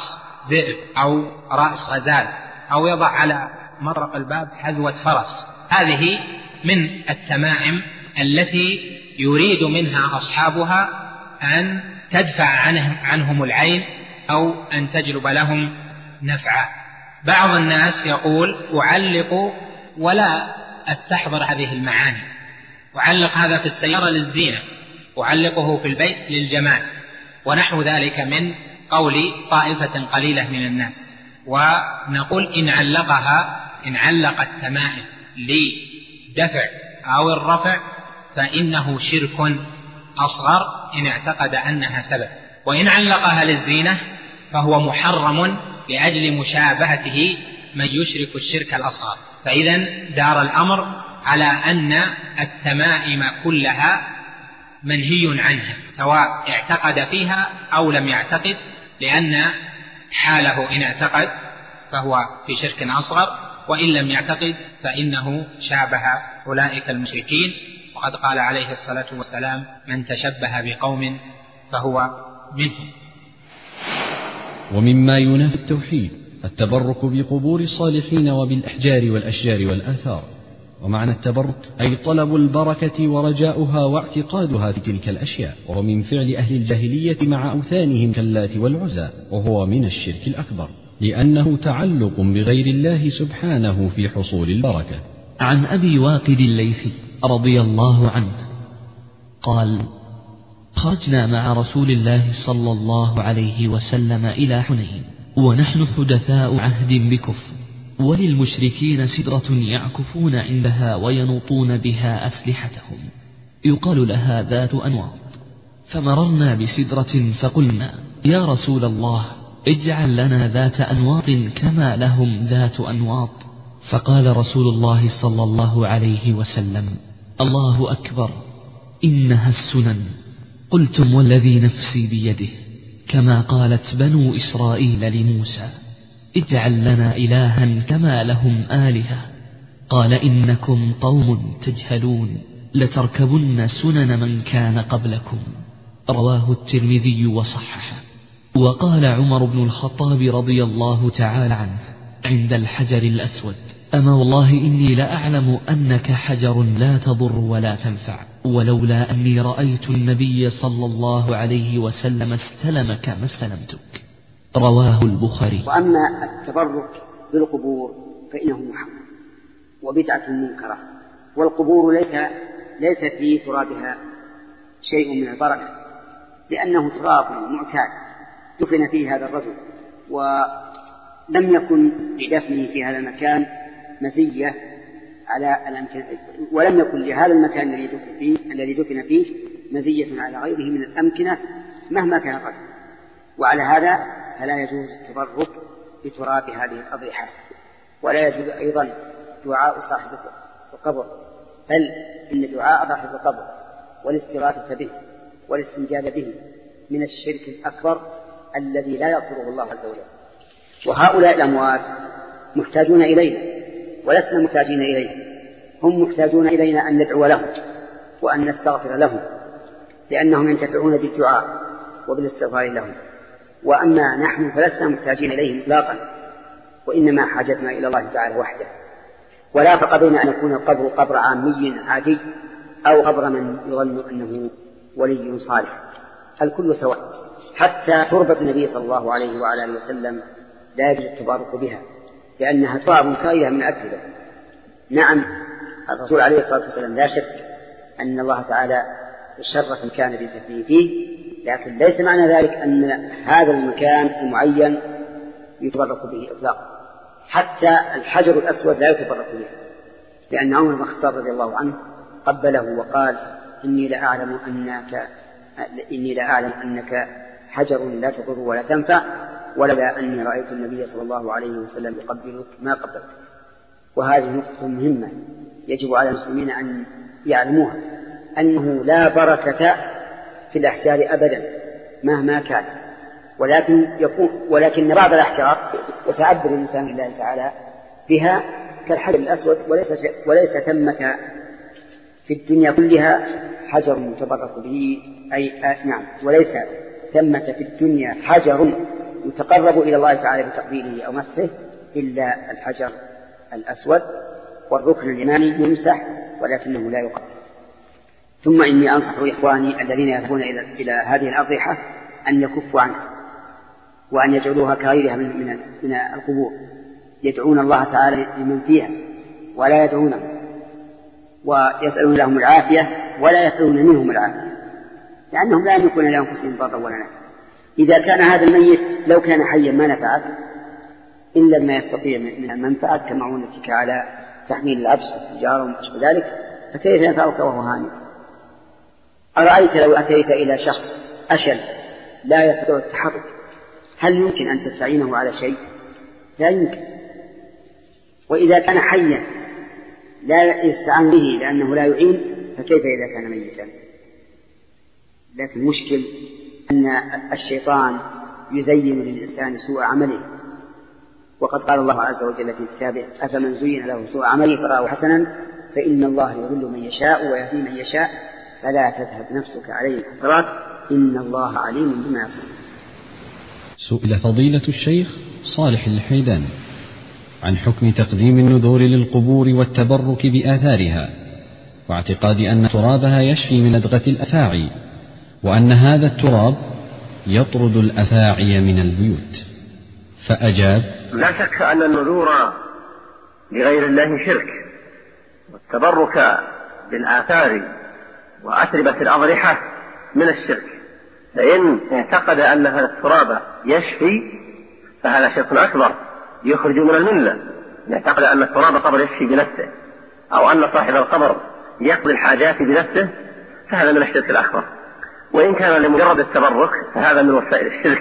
ذئب أو رأس غزال، أو يضع على مطرق الباب حذوة فرس. هذه من التمائم التي يريد منها أصحابها أن تدفع عنهم العين أو أن تجلب لهم نفعا. بعض الناس يقول أعلق ولا أستحضر هذه المعاني، أعلق هذا في السيارة للزينة، أعلقه في البيت للجمال، ونحو ذلك من قول طائفة قليلة من الناس. ونقول إن علق التمائم لدفع أو الرفع فإنه شرك أصغر إن اعتقد أنها سبب، وإن علقها للزينة فهو محرم لأجل مشابهته من يشرك الشرك الأصغر. فإذا دار الأمر على أن التمائم كلها منهي عنها، سواء اعتقد فيها أو لم يعتقد، لأن حاله إن اعتقد فهو في شرك أصغر، وإن لم يعتقد فإنه شابه أولئك المشركين. وقد قال عليه الصلاة والسلام: من تشبه بقوم فهو منهم. ومما ينافي التوحيد التبرك بقبور الصالحين وبالأحجار والأشجار والآثار. ومعنى التبرك أي طلب البركة ورجاؤها واعتقادها في تلك الأشياء، وهو من فعل أهل الجاهلية مع أوثانهم كاللات والعزى، وهو من الشرك الأكبر لأنه تعلق بغير الله سبحانه في حصول البركة. عن أبي واقد الليثي رضي الله عنه قال: خرجنا مع رسول الله صلى الله عليه وسلم إلى حنين ونحن حدثاء عهد بكفر، وللمشركين سدرة يعكفون عندها وينوطون بها أسلحتهم يقال لها ذات أنواط. فمررنا بسدرة فقلنا: يا رسول الله، اجعل لنا ذات أنواط كما لهم ذات أنواط. فقال رسول الله صلى الله عليه وسلم: الله أكبر، إنها السنن. قلتم والذي نفسي بيده، كما قالت بنو إسرائيل لموسى: اجعل لنا إلها كما لهم آلهة. قال: إنكم قوم تجهلون، لتركبن سنن من كان قبلكم. رواه الترمذي وصححه. وقال عمر بن الخطاب رضي الله تعالى عنه عند الحجر الأسود: أما والله إني لأعلم أنك حجر لا تضر ولا تنفع، ولولا أني رأيت النبي صلى الله عليه وسلم استلمك ما استلمتك. رواه البخاري. وأما التبرك بالقبور فإنه محرم وبدعة منكرة، والقبور ليس في ترابها شيء من البركة، لأنه تراب معتاد دفن فيه هذا الرجل، ولم يكن لدفنه في هذا المكان مزية على الأمكنة، ولم يكن لهذا المكان الذي دفن فيه مزية على غيره من الأمكنة مهما كان قدره. وعلى هذا فلا يجوز التبرك بتراب هذه الأضرحة، ولا يجوز أيضا دعاء صاحب القبر، بل إن دعاء صاحب القبر والاستغاثة به والاستنجاد به من الشرك الأكبر الذي لا يغفره الله عز وجل. وهؤلاء الأموات محتاجون إلينا ولسنا محتاجين إليه، هم محتاجون إلينا أن ندعو لهم وأن نستغفر لهم، لأنهم ينتفعون بالدعاء وبالاستغفار لهم. وأما نحن فلسنا محتاجين إليهم إطلاقا، وإنما حاجتنا إلى الله تعالى وحده. ولا فرق بين أن يكون القبر قبر عامي عادي أو قبر من يظن أنه ولي صالح، الكل سواء. حتى تربة النبي صلى الله عليه وعلى آله وسلم لا يجوز التبارك بها، لأنها تراب كائنة من أكله. نعم الرسول عليه الصلاة والسلام لا شك أن الله تعالى شرف مكان بالدفن فيه، لكن ليس معنى ذلك أن هذا المكان المعين يتبرك به إطلاقا. حتى الحجر الأسود لا يتبرك به، لأن عمر بن الخطاب رضي الله عنه قبله وقال: إني لأعلم أنك حجر لا تضر ولا تنفع، ولولا أني رأيت النبي صلى الله عليه وسلم يقبلك ما قبلت. وهذه نقطة مهمة يجب على المسلمين أن يعلموها، أنه لا بركة في الأحجار أبدا مهما كان، ولكن بعض الأحجار يتعبد الإنسان لله تعالى بها كالحجر الأسود، وليس ثمة في الدنيا كلها حجر يتبرك به، نعم، وليس ثمة في الدنيا حجر يتقرب إلى الله تعالى بتقبيله أو مسه إلا الحجر الأسود والركن اليماني يمسح ولكنه لا يقبل. ثم إني أنصح إخواني الذين يذهبون إلى هذه الأضرحة أن يكفوا عنها وأن يجعلوها كغيرها من القبور، يدعون الله تعالى لمن فيها ولا يدعونه، ويسألون لهم العافية ولا يسألون منهم العافية، لأنهم لا يملكون لأنفسهم ضرا ولا نفعا. إذا كان هذا الميت لو كان حيا ما نفعك إن لم يستطيع من المنفعة كمعونتك على تحميل العبس والتجارة وما أشبه ذلك، فكيف ينفعك وهو هانئ؟ أرأيت لو أتيت إلى شخص أشل لا يستطيع التحرك، هل يمكن أن تستعينه على شيء؟ لا يمكن. وإذا كان حيا لا يستعان به لأنه لا يعين، فكيف إذا كان ميتا؟ لكن المشكل أن الشيطان يزين للإنسان سوء عمله، وقد قال الله عز وجل في كتابه: أفمن زين له سوء عمله فرآه حسنا فإن الله يضل من يشاء ويهدي من يشاء فلا تذهب نفسك عليه الحسرات إن الله عليم بما يصنعون. سئل فضيلة الشيخ صالح الحيدان عن حكم تقديم النذور للقبور والتبرك بآثارها، واعتقاد أن ترابها يشفي من لدغة الأفاعي، وأن هذا التراب يطرد الأفاعي من البيوت، فأجاب: لا شك أن النذور لغير الله شرك، والتبرك بالآثار وأتربة الأضرحة من الشرك، فإن اعتقد أن هذا التراب يشفي فهذا شرك أكبر يخرج من الملة. إن اعتقد أن التراب قبر يشفي بنفسه أو أن صاحب القبر يقضي الحاجات بنفسه فهذا من الشرك الأكبر. وإن كان لمجرد التبرك فهذا من وسائل الشرك.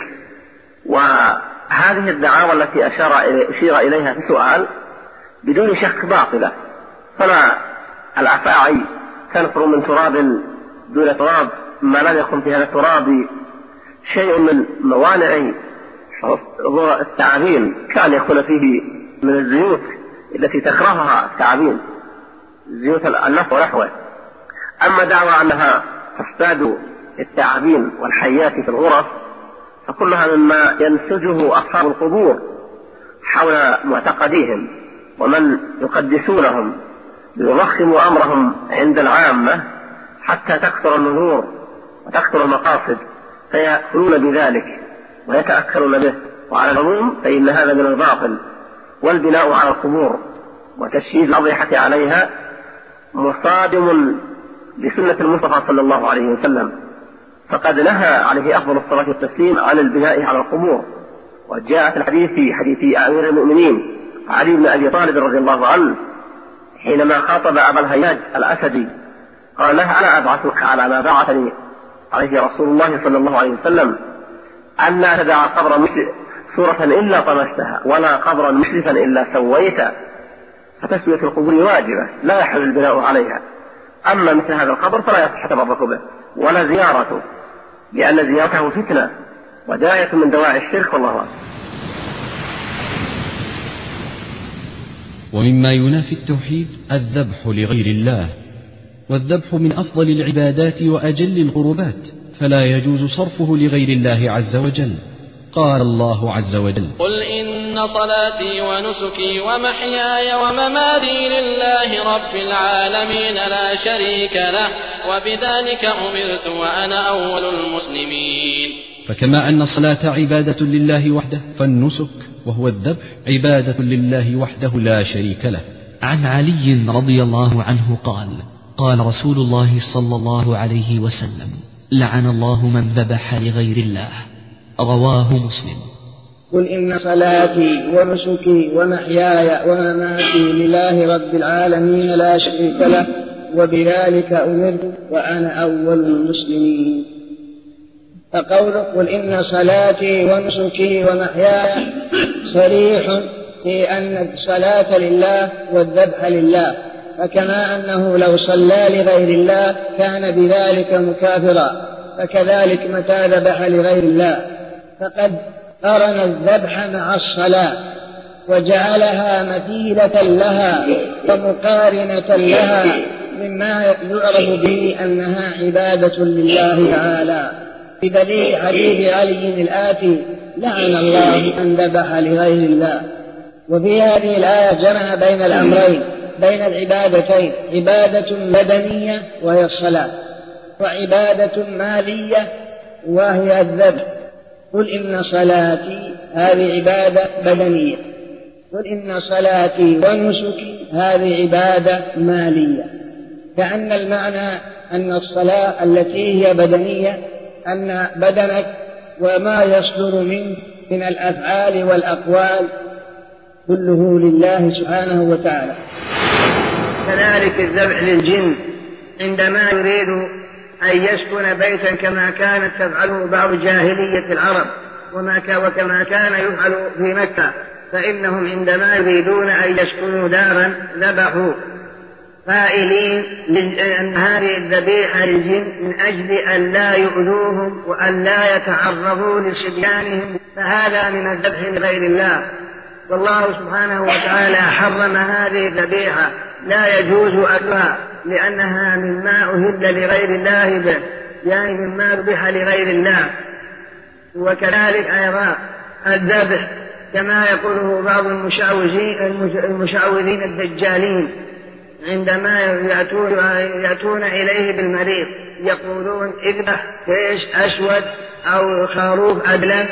وهذه الدعاوى التي أشير إليها في سؤال بدون شك باطلة، فلا الأفاعي تنفر من تراب دون تراب ما لم يكن في هذا التراب شيء من موانع التعابين، كان يكون فيه من الزيوت التي تكرهها التعابين، زيوت النفط ونحوه. أما دعوى أنها تصطاد التعابين والحيات في الغرف فكلها مما ينسجه أصحاب القبور حول معتقديهم، ومن يقدسونهم ليضخموا أمرهم عند العامة حتى تكثر النذور وتكثر المقاصد فيأكلون بذلك ويتأكلون به. وعلى العموم فإن هذا من الباطل، والبناء على القبور وتشييد الأضرحة عليها مصادم لسنة المصطفى صلى الله عليه وسلم، فقد نهى عليه أفضل الصلاة والتسليم عن البناء على القبور. وجاءت الحديث في حديث أمير المؤمنين علي بن أبي طالب رضي الله عنه حينما خاطب أبا الهياج الأسدي قال له: أنا أبعثك على ما بعثني عليه رسول الله صلى الله عليه وسلم، أن لا تدع قبرا صورة إلا طمستها ولا قبرا مشرفا إلا سويته، فتسوية القبور واجبة لا يحل البناء عليها. أما مثل هذا القبر فلا يصح التبرك به ولا زيارته، لأن زيارته فتنة وداية من دواعي الشرك، والله أعلم. ومما ينافي التوحيد الذبح لغير الله، والذبح من أفضل العبادات وأجل القربات، فلا يجوز صرفه لغير الله عز وجل. قال الله عز وجل: قل إن صلاتي ونسكي ومحياي ومماتي لله رب العالمين لا شريك له وبذلك أمرت وأنا أول المسلمين. فكما أن الصلاة عبادة لله وحده، فالنسك وهو الذبح عبادة لله وحده لا شريك له. عن علي رضي الله عنه قال: قال رسول الله صلى الله عليه وسلم: لعن الله من ذبح لغير الله. رواه مسلم. قل إن صلاتي ونسكي ومحياي ومماتي لله رب العالمين لا شريك له وبذلك أمرت وأنا أول المسلمين. فقوله قل إن صلاتي ونسكي ومحياي صريح في أن الصلاة لله والذبح لله، فكما أنه لو صلى لغير الله كان بذلك مكافرا، فكذلك متى ذبح لغير الله فقد قرن الذبح مع الصلاة وجعلها مثيلة لها ومقارنة لها، مما يعرف به أنها عبادة لله تعالى، بدليل حديث علي الآتي لعن الله من ذبح لغير الله. وفي هذه الآية جمع بين الأمرين، بين العبادتين، عبادة بدنية وهي الصلاة، وعبادة مالية وهي الذبح. قل إن صلاتي هذه عبادة بدنية، قل إن صلاتي ونسكي هذه عبادة مالية. كأن المعنى أن الصلاة التي هي بدنية أن بدنك وما يصدر منه من الأفعال والأقوال كله لله سبحانه وتعالى. كذلك الذبح للجن عندما يريد أن يسكن بيتا كما كانت تفعله بعض جاهلية العرب وكما كان يفعل في مكة، فإنهم عندما يريدون أن يسكنوا دارا ذبحوا قائلين أن هذه الذبيحة للجن من أجل أن لا يؤذوهم وأن لا يتعرضوا لصبيانهم، فهذا من الذبح لغير الله. والله سبحانه وتعالى حرم هذه الذبيحة، لا يجوز أكلها لأنها مما أهل لغير الله به، يعني مما ذبح لغير الله. وكذلك أيضا الذبح كما يقوله بعض المشعوذين الدجالين عندما يأتون إليه بالمريض يقولون اذبح فيش أسود أو خروف أدلن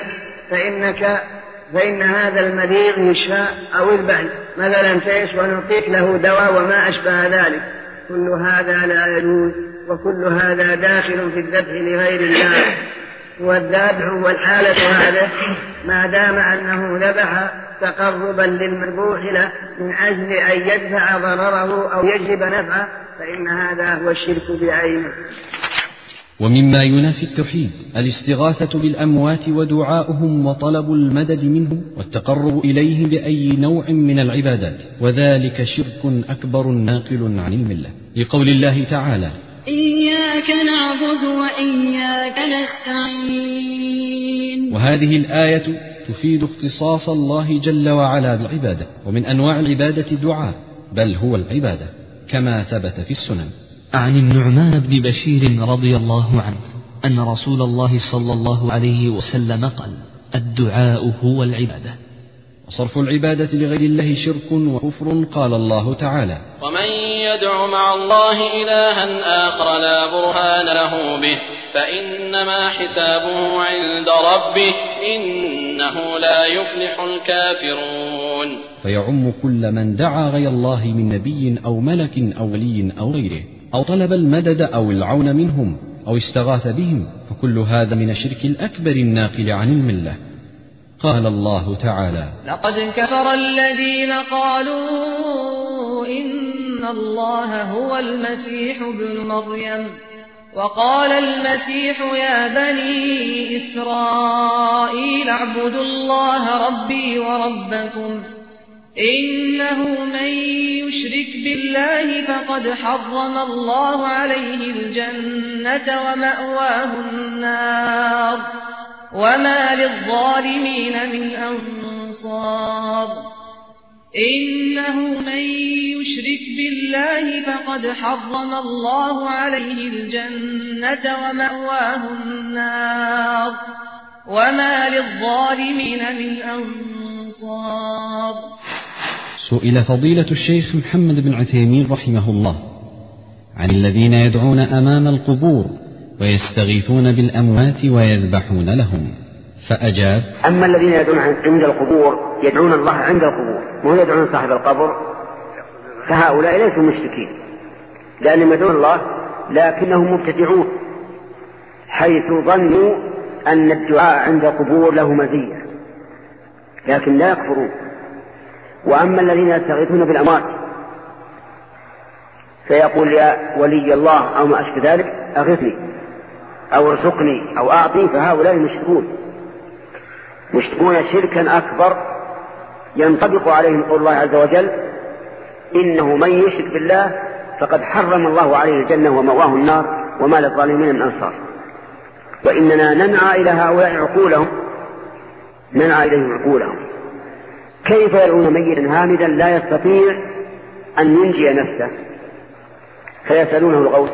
فإن هذا المريض يشفى، أو اذبح مثلا فيش ونعطيك له دواء وما أشبه ذلك. كل هذا لا يجوز، وكل هذا داخل في الذبح لغير الله. والذبح والحالة هذا ما دام أنه ذبح تقربا للمذبوح له من أجل أن يدفع ضرره أو يجلب نفعه، فإن هذا هو الشرك بعينه. ومما ينافي التوحيد الاستغاثة بالأموات ودعاؤهم وطلب المدد منهم والتقرب إليهم بأي نوع من العبادات، وذلك شرك أكبر ناقل عن الملة، لقول الله تعالى: إياك نعبد وإياك نستعين. وهذه الآية تفيد اختصاص الله جل وعلا بالعبادة، ومن أنواع العبادة الدعاء، بل هو العبادة كما ثبت في السنن. عن النعمان بن بشير رضي الله عنه أن رسول الله صلى الله عليه وسلم قال: الدعاء هو العبادة. وصرف العبادة لغير الله شرك وكفر. قال الله تعالى: ومن يدع مع الله إلها آخر لا برهان له به فإنما حسابه عند ربه إنه لا يفلح الكافرون. فيعم كل من دعا غير الله من نبي أو ملك أو ولي أو غيره، أو طلب المدد أو العون منهم أو استغاث بهم، فكل هذا من الشرك الأكبر الناقل عن الملة. قال الله تعالى: لقد كفر الذين قالوا إن الله هو المسيح ابن مريم، وقال المسيح يا بني إسرائيل اعبدوا الله ربي وربكم إنه من يشرك بالله فقد حرم الله عليه الجنة ومأواه النار وما للظالمين من أنصار. إنه من يشرك بالله فقد حرم الله عليه الجنة ومأواه النار وما للظالمين من أنصار. سئل فضيلة الشيخ محمد بن عثيمين رحمه الله عن الذين يدعون أمام القبور ويستغيثون بالأموات ويذبحون لهم، فأجاب: أما الذين يدعون عند القبور يدعون الله عند القبور وهم يدعون صاحب القبر، فهؤلاء ليسوا مشركين، لأنهم يدعون الله لكنهم مبتدعون، حيث ظنوا أن الدعاء عند القبور له مزية، لكن لا يكفرون. وأما الذين يستغيثون بالأموات فيقول يا ولي الله أو ما أشبه ذلك أغثني أو ارزقني أو أعطي، فهؤلاء مشركون شركا أكبر ينطبق عليهم قول الله عز وجل: إنه من يشرك بالله فقد حرم الله عليه الجنة ومأواه النار وما للظالمين من أنصار. وإننا ننعى إلى هؤلاء عقولهم، ننعى إليهم عقولهم. كيف يدعون ميتا هامدا لا يستطيع أن ينجي نفسه فيسألونه الغوث؟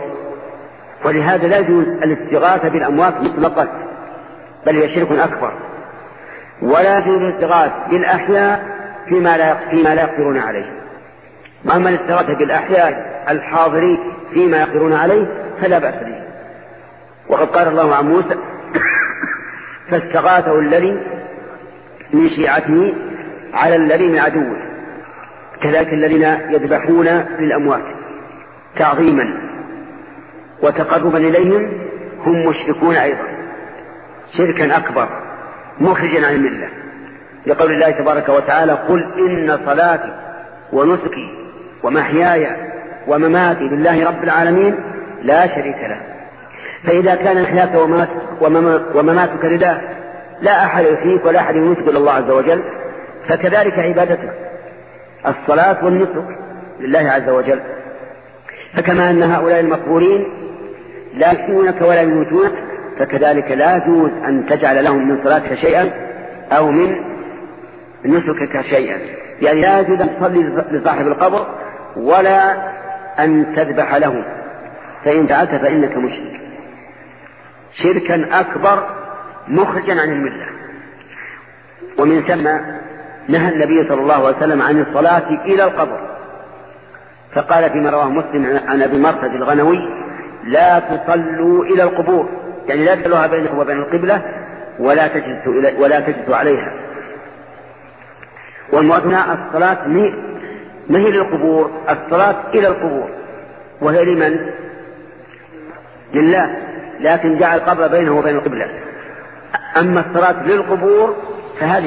ولهذا لا يجوز الاستغاثة بالأموات مطلقا، بل هي شرك أكبر. ولا يجوز الاستغاثة بالأحياء فيما لا يقدرون عليه. وأما الاستغاثة بالأحياء الحاضرين فيما يقدرون عليه فلا بأس به. وقد قال الله عن موسى فاستغاثه الذي من شيعته على الذي من عدوه. كذلك الذين يذبحون للأموات تعظيما وتقربا إليهم هم مشركون أيضا شركا أكبر مخرجا عن الملة، لقول الله تبارك وتعالى قل إن صلاتي ونسكي ومحياي ومماتي لله رب العالمين لا شريك له. فإذا كان محياك ومماتك لله لا أحد يحييك ولا أحد يميتك إلا الله عز وجل، فكذلك عبادتك الصلاة والنسك لله عز وجل. فكما أن هؤلاء المقبورين لا يحيونك ولا يموتونك، فكذلك لا يجوز أن تجعل لهم من صلاتك شيئا أو من نسكك شيئا. يعني لا يجوز أن تصلي لصاحب القبر ولا أن تذبح له، فإن فعلت فإنك مشرك شركا أكبر مخرجا عن الملة. ومن ثم نهى النبي صلى الله عليه وسلم عن الصلاة إلى القبر، فقال فيما رواه مسلم عن أبي مرثد الغنوي لا تصلوا إلى القبور، يعني لا تجعلوها بينكم وبين القبلة ولا تجلسوا عليها. والمراد هنا الصلاة ما هي للقبور، الصلاة إلى القبور، وهي لمن؟ لله، لكن جعل القبر بينه وبين القبلة. أما الصلاة للقبور فهذه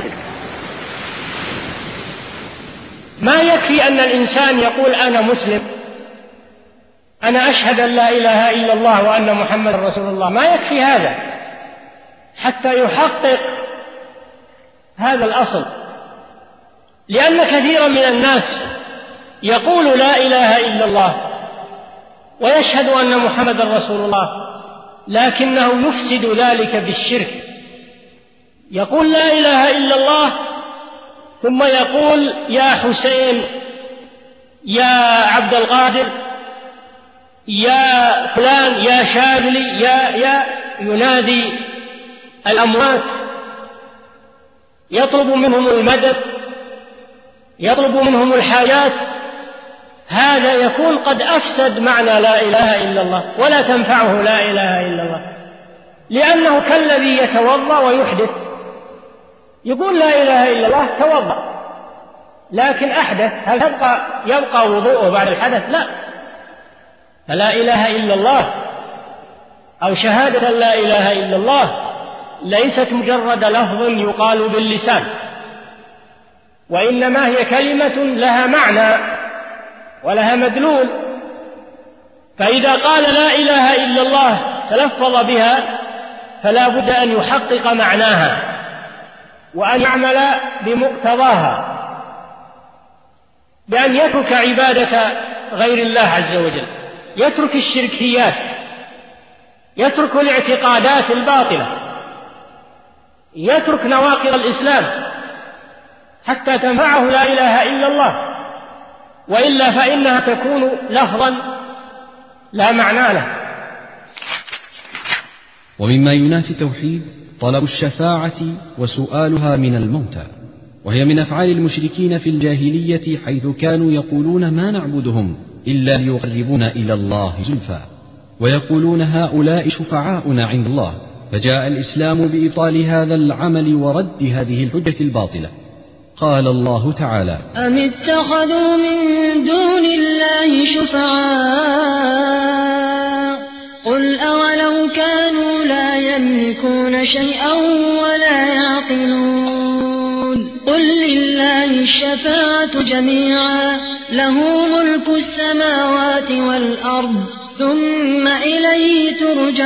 ما يكفي أن الإنسان يقول أنا مسلم، أنا أشهد أن لا إله إلا الله وأن محمد رسول الله، ما يكفي هذا حتى يحقق هذا الأصل. لأن كثيرا من الناس يقول لا إله إلا الله ويشهد أن محمد رسول الله، لكنه يفسد ذلك بالشرك. يقول لا إله إلا الله ثم يقول يا حسين يا عبد القادر يا فلان يا شاذلي يا ينادي الأموات، يطلب منهم المدد، يطلب منهم الحاجات. هذا يكون قد أفسد معنى لا إله إلا الله، ولا تنفعه لا إله إلا الله، لأنه كالذي يتوضأ ويحدث. يقول لا إله إلا الله توضأ لكن أحدث، هل يبقى وضوءه بعد الحدث؟ لا. فلا إله إلا الله أو شهادة لا إله إلا الله ليست مجرد لفظ يقال باللسان، وإنما هي كلمة لها معنى ولها مدلول. فإذا قال لا إله إلا الله تلفظ بها فلا بد أن يحقق معناها وأن يعمل بمقتضاها، بأن يترك عبادة غير الله عز وجل، يترك الشركيات، يترك الاعتقادات الباطلة، يترك نواقض الإسلام حتى تنفعه لا إله إلا الله، وإلا فإنها تكون لفظا لا معنى له. ومما ينافي التوحيد طلب الشفاعة وسؤالها من الموتى، وهي من أفعال المشركين في الجاهلية، حيث كانوا يقولون ما نعبدهم إلا ليقربونا إلى الله زلفى، ويقولون هؤلاء شفعاؤنا عند الله. فجاء الإسلام بإبطال هذا العمل ورد هذه الحجة الباطلة. قال الله تعالى: أم اتخذوا من دون الله شفعاء قل أولو كانوا لا يملكون شيئا ولا يعقلون قل لله الشفاعة جميعا له ملك السماوات والأرض ثم إليه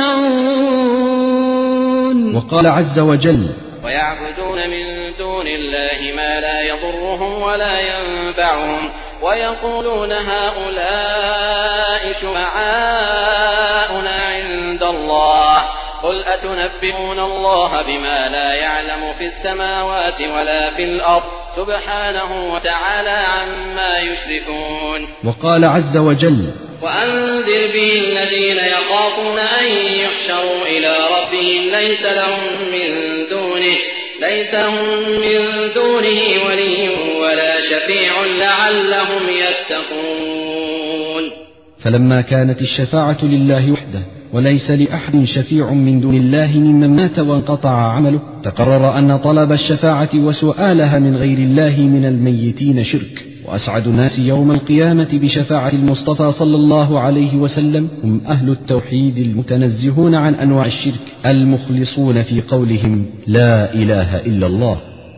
ترجعون. وقال عز وجل: ويعبدون من دون الله ما لا يضرهم ولا ينفعهم ويقولون هؤلاء شفعاؤنا عند الله قل أتنبئون الله بما لا يعلم في السماوات ولا في الأرض سبحانه وتعالى عما يشركون. وقال عز وجل: وأنذر به الذين يخافون أن يحشروا إلى ربهم ليس لهم من دونه ليس لهم من دونه ولي ولا شفيع لعلهم يتقون. فلما كانت الشفاعة لله وحده وليس لأحد شفيع من دون الله ممن مات وانقطع عمله، تقرر أن طلب الشفاعة وسؤالها من غير الله من الميتين شرك. وأسعد الناس يوم القيامة بشفاعة المصطفى صلى الله عليه وسلم هم أهل التوحيد المتنزهون عن أنواع الشرك المخلصون في قولهم لا إله إلا الله.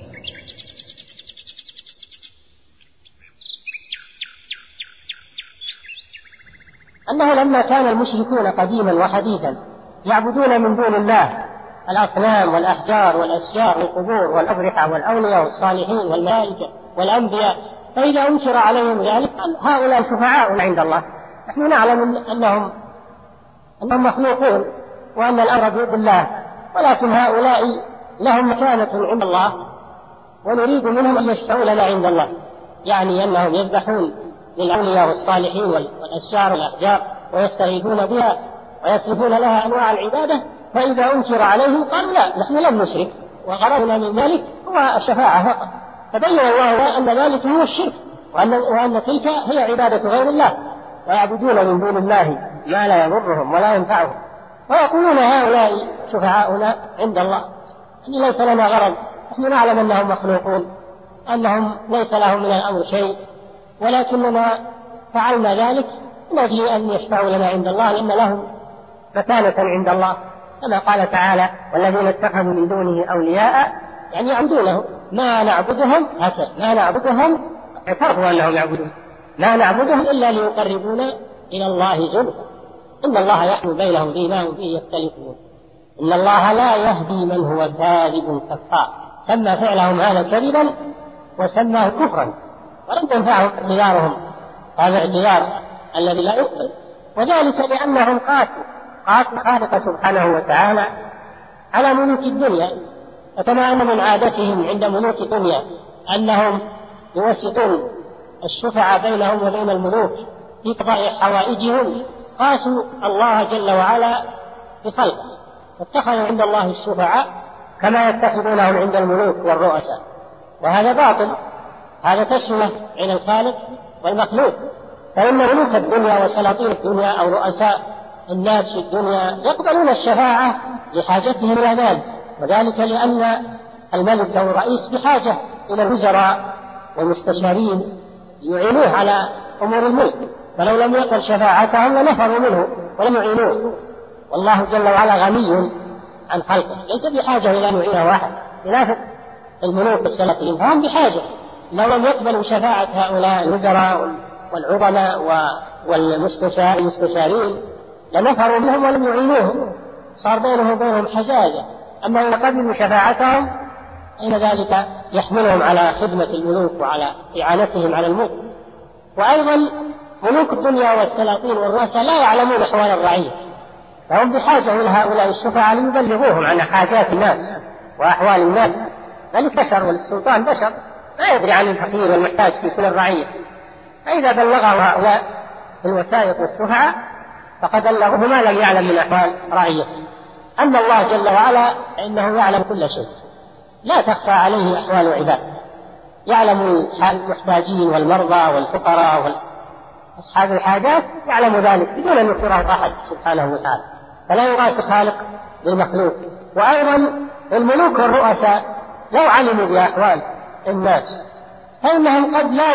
أنه لما كان المشركون قديما وحديثا يعبدون من دون الله الأصنام والأحجار والأشجار والقبور والأضرحة والأولياء والصالحين والملائكة والأنبياء، فإذا أنكر عليهم ذلك هؤلاء شفعاء عند الله. نحن نعلم أنهم مخلوقون وأن الأمر بيد الله، ولكن هؤلاء لهم مكانة عند الله ونريد منهم أن يشفعوا لنا عند الله، يعني أنهم يذبحون للأولياء والصالحين والأشجار والأحجار ويستغيثون بها ويصرفون لها أنواع العبادة، فإذا أنكر عليهم قالوا لا نحن لم نشرك وغرضنا من ذلك هو الشفاعة فقط. فبين الله أن ذلك هو الشرك وأن تلك هي عبادة غير الله، ويعبدون من دون الله ما لا يضرهم ولا ينفعهم، ويقولون هؤلاء شفعاؤنا عند الله، يعني ليس لنا غرض، نحن نعلم أنهم مخلوقون، أنهم ليس لهم من الأمر شيء، ولكننا فعلنا ذلك من أجل أن يشفعوا لنا عند الله لأن لهم مكانة عند الله، كما قال تعالى والذين اتخذوا من دونه أولياء يعني يعبدونه ما نعبدهم هكذا، ما نعبدهم اعترفوا أنهم يعبدون ما نعبدهم إلا ليقربونا إلى الله زلفى إن الله يحكم بينهم فيما هم فيه يختلفون إن الله لا يهدي من هو كاذب كفار. سمى فعلهم هذا كذبا وسماه كفرا، ولم تنفعهم اعتذارهم هذا الاعتذار الذي لا يقبل، وذلك لأنهم قاسوا خالق سبحانه وتعالى على ملوك الدنيا، وكما أن من عادتهم عند ملوك الدنيا أنهم يوسطون الشفعاء بينهم وبين الملوك في قضاء حوائجهم، قاسوا الله جل وعلا بخلقه، واتخذوا عند الله الشفعاء كما يتخذونهم عند الملوك والرؤساء، وهذا باطل، هذا تسوية بين الخالق والمخلوق. فإن ملوك الدنيا وسلاطين الدنيا أو رؤساء الناس في الدنيا يقبلون الشفاعة لحاجتهم إلى ذلك، وذلك لأن الملك أو الرئيس بحاجة إلى الوزراء والمستشارين يعينوه على أمور الملك، فلو لم يقل شفاعتهم لنفروا منه ولم يعينوه، والله جل وعلا غني عن خلقه ليس بحاجة إلى أن يعين واحد، خلاف الملوك والسلاطين فهم بحاجة. لو لم يقبلوا شفاعة هؤلاء الوزراء والعظماء والمستشارين لنفروا منهم ولم يعينوهم، صار بينهم وبينهم حجاجة. أما إذا قبلوا شفاعتهم إن ذلك يحملهم على خدمة الملوك وعلى إعانتهم على الملك. وأيضا ملوك الدنيا والسلاطين والرؤساء لا يعلمون أحوال الرعية، فهم بحاجة إلى هؤلاء الشفعاء ليبلغوهم عن حاجات الناس وأحوال الناس، ذلك بشر وللسلطان بشر لا يدري عن الفقير والمحتاج في كل الرعية، فإذا بلغه هؤلاء الوسائط والشفعاء فقد بلغه ما لم يعلم من أحوال رعيته. أما الله جل وعلا فإنه يعلم كل شيء، لا تخفى عليه أحوال عباد، يعلم المحتاجين والمرضى والفقراء وأصحاب الحاجات، يعلم ذلك بدون أن يخبره أحد سبحانه وتعالى، فلا يغاث خالق بالمخلوق. وأيضا الملوك والرؤساء لو علموا بأحوال الناس فإنهم قد لا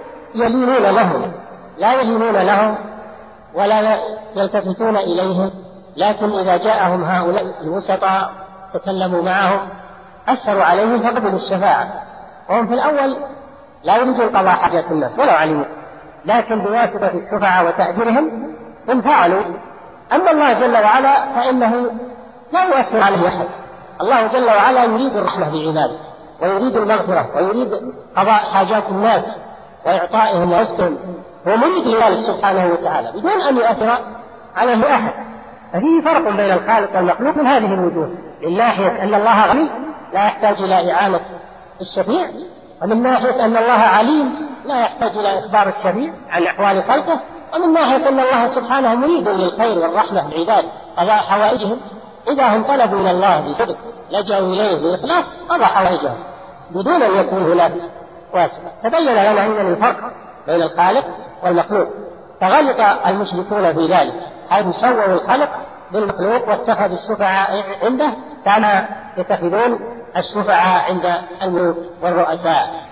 يلينون لهم ولا يلتفتون إليهم، لكن إذا جاءهم هؤلاء الوسطاء تكلموا معهم أثروا عليهم فقبلوا الشفاعة، وهم في الأول لا يريدون قضاء حاجات الناس ولو علموا، لكن بواسطة الشفعاء وتأجيرهم انفعلوا. أما الله جل وعلا فإنه لا يؤثر عليه أحد، الله جل وعلا يريد الرحمة بعباده ويريد المغفرة ويريد قضاء حاجات الناس وإعطائهم ورزقهم، هو مريد لذلك سبحانه وتعالى بدون أن يؤثر عليه أحد. ففيه فرق بين الخالق والمخلوق من هذه الوجوه، من ناحية أن الله غني لا يحتاج إلى إعانة الشفيع، ومن ناحية أن الله عليم لا يحتاج إلى إخبار الشفيع عن أحوال خلقه، ومن ناحية أن الله سبحانه مريد للخير والرحمة للعباد قضاء حوائجهم إذا هم طلبوا إلى الله بصدق لجأوا إليه بإخلاص قضى حوائجهم بدون أن يكون هناك واسطة. تبين لنا أن الفرق بين الخالق والمخلوق، فغلط المشركون في ذلك حيث سووا الخلق بالمخلوق واتخذوا الشفعاء عنده كما يتخذون الشفعاء عند الملوك والرؤساء.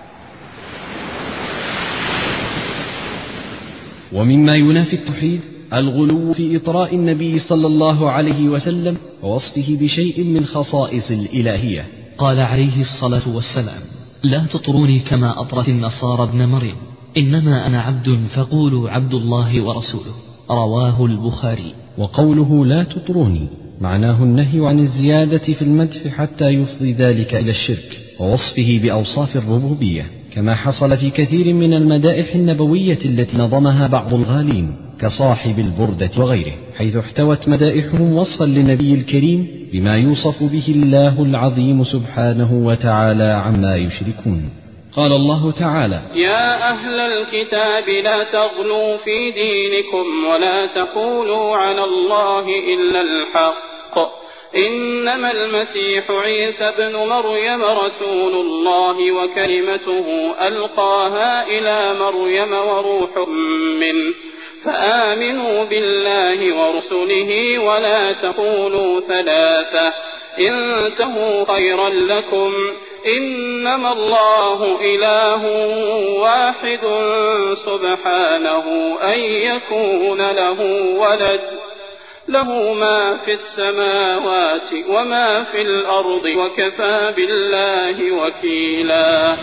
ومما ينافي التوحيد الغلو في إطراء النبي صلى الله عليه وسلم ووصفه بشيء من خصائص الإلهية. قال عليه الصلاة والسلام: لا تطروني كما أطرت النصارى ابن مريم، إنما أنا عبد فقولوا عبد الله ورسوله. رواه البخاري. وقوله لا تطروني معناه النهي عن الزيادة في المدح حتى يفضي ذلك إلى الشرك ووصفه بأوصاف الربوبية، كما حصل في كثير من المدائح النبوية التي نظمها بعض الغالين كصاحب البردة وغيره، حيث احتوت مدائحهم وصفا للنبي الكريم بما يوصف به الله العظيم سبحانه وتعالى عما يشركون. قال الله تعالى: يا أهل الكتاب لا تغلوا في دينكم ولا تقولوا على الله إلا الحق، إنما المسيح عيسى ابن مريم رسول الله وكلمته ألقاها إلى مريم وروح منه، فآمنوا بالله ورسله ولا تقولوا ثلاثة، انتهوا خيرا لكم، إنما الله إله واحد سبحانه أن يكون له ولد، له ما في السماوات وما في الأرض وكفى بالله وكيلا.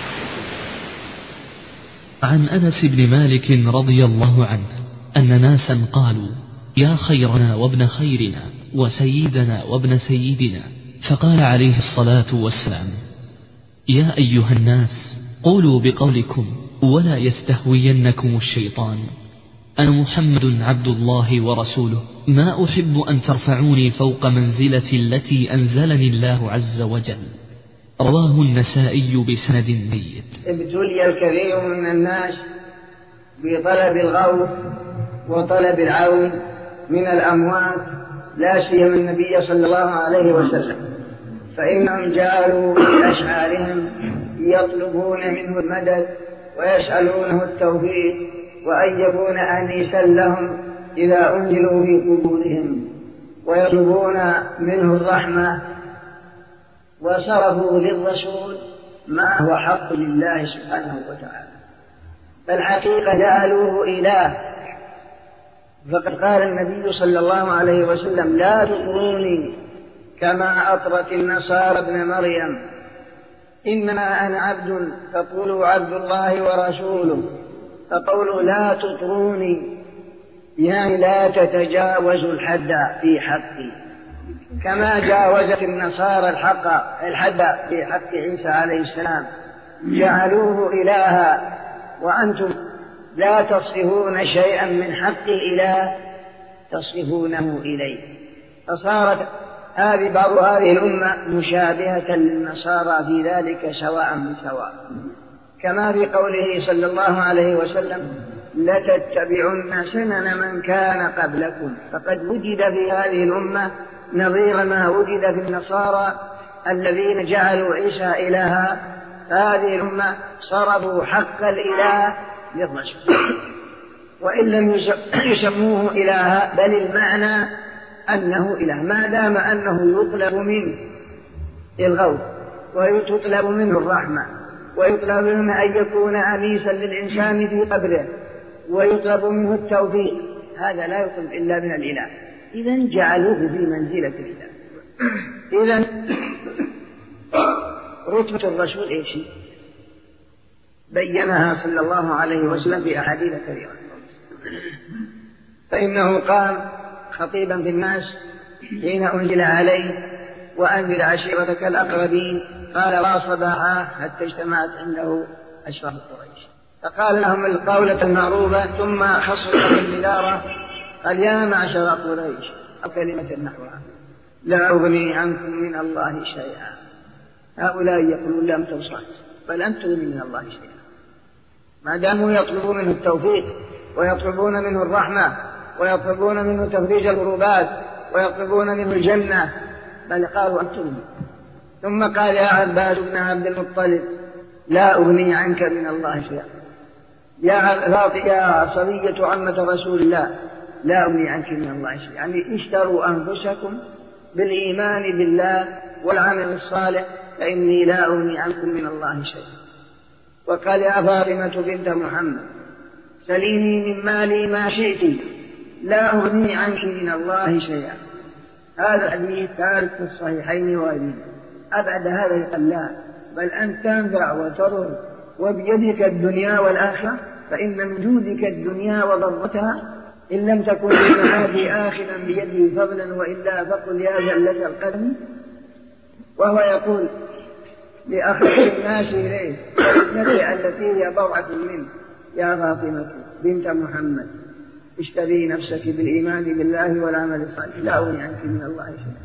عن أنس بن مالك رضي الله عنه أن ناسا قالوا: يا خيرنا وابن خيرنا وسيدنا وابن سيدنا، فقال عليه الصلاة والسلام: يا أيها الناس قولوا بقولكم ولا يستهوينكم الشيطان، أنا محمد عبد الله ورسوله، ما أحب أن ترفعوني فوق منزلتي التي أنزلني الله عز وجل. رواه النسائي بسند جيد. ابتلي الكثير من الناس بطلب الغوث وطلب العون من الأموات، لا سيما النبي صلى الله عليه وسلم، فإنهم جعلوا في أشعارهم يطلبون منه المدد ويسألونه التوفيق وأن يكون أنيسا لهم إذا أنزلوا في قبورهم، ويطلبون منه الرحمة، وصرفوا للرسول ما هو حق لله سبحانه وتعالى. فالحقيقة جعلوه إله، فقد قال النبي صلى الله عليه وسلم: لا تطروني كما أطرت النصارى ابن مريم، إنما أنا عبد فقولوا عبد الله ورسوله. فقولوا لا تطروني يعني لا تتجاوزوا الحد في حقي، كما جاوزت النصارى الحد في حق عيسى عليه السلام، جعلوه إلها، وأنتم لا تصفون شيئا من حق الإله تصفونه إليه. فصارت بعض هذه الأمة مشابهة للنصارى في ذلك سواء بسواء، كما في قوله صلى الله عليه وسلم: لتتبعن سنن من كان قبلكم. فقد وجد في هذه الأمة نظير ما وجد في النصارى الذين جعلوا عيسى إلها، فهذه الأمة صرفوا حق الإله للرسول، وإن لم يسموه إلها، بل المعنى أنه إله، ما دام أنه يطلب منه الغوث ويطلب منه الرحمة ويطلب منه أن يكون أنيسا للإنسان في قبره ويطلب منه التوفيق، هذا لا يطلب إلا من الإله. إذن جعلوه في منزلة الإله. إذن رتبة الرسول إيش؟ بينها صلى الله عليه وسلم في أحاديث كثيرة، فإنه قام خطيبا في الناس حين أنزل عليه: وأنذر عشيرتك الأقربين. قال: وصباحا حتى اجتمعت عنده أشراف قريش، فقال لهم القولة المعروفة، ثم خصص بالنذارة قال: يا معشر قريش، أو كلمة نحوها: لا أغني عنكم من الله شيئا. هؤلاء يقولون لم توصل، بل أن تغني من الله شيئا، ما داموا يطلبون منه التوفيق ويطلبون منه الرحمة ويطلبون منه تفريج الكروبات ويطلبون منه الجنة، بل قالوا أنتم. ثم قال يا عباس بن عبد المطلب لا أغني عنك من الله شيئا. يا صبية عمة رسول الله لا أغني عنك من الله شيئا، يعني اشتروا أنفسكم بالإيمان بالله والعمل الصالح فإني لا أغني عنكم من الله شيئا. وقال يا فاطمة بنت محمد سليني من مالي ما شئت لا أغني عنك من الله شيئا. هذا الحديث ثابت في الصحيحين وغيرهما. أبعد هذا يقال لا، بل أن تنفع وتضر وبيدك الدنيا والآخرة، فإن من جودك الدنيا وضرتها إن لم تكن للمعادي آخذا بيده فضلا وإلا فقل يا زلة القدم. وهو يقول لأخذ الناس إليه ابنتي التي هي بضعة منه يا فاطمة بنت محمد اشتري نفسك بالإيمان بالله والعمل الصالح لا أغني عنك من الله شيئا.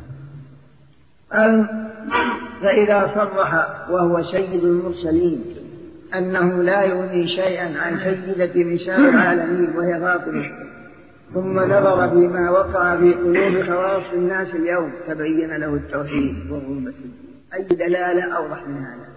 فإذا صرح وهو سيد المرسلين أنه لا يغني شيئا عن سيدة نساء العالمين وهي فاطمة، ثم نظر فيما وقع في قلوب خواص الناس اليوم تبين له التوحيد وغربة الدين. أي دلالة أوضح من هذا؟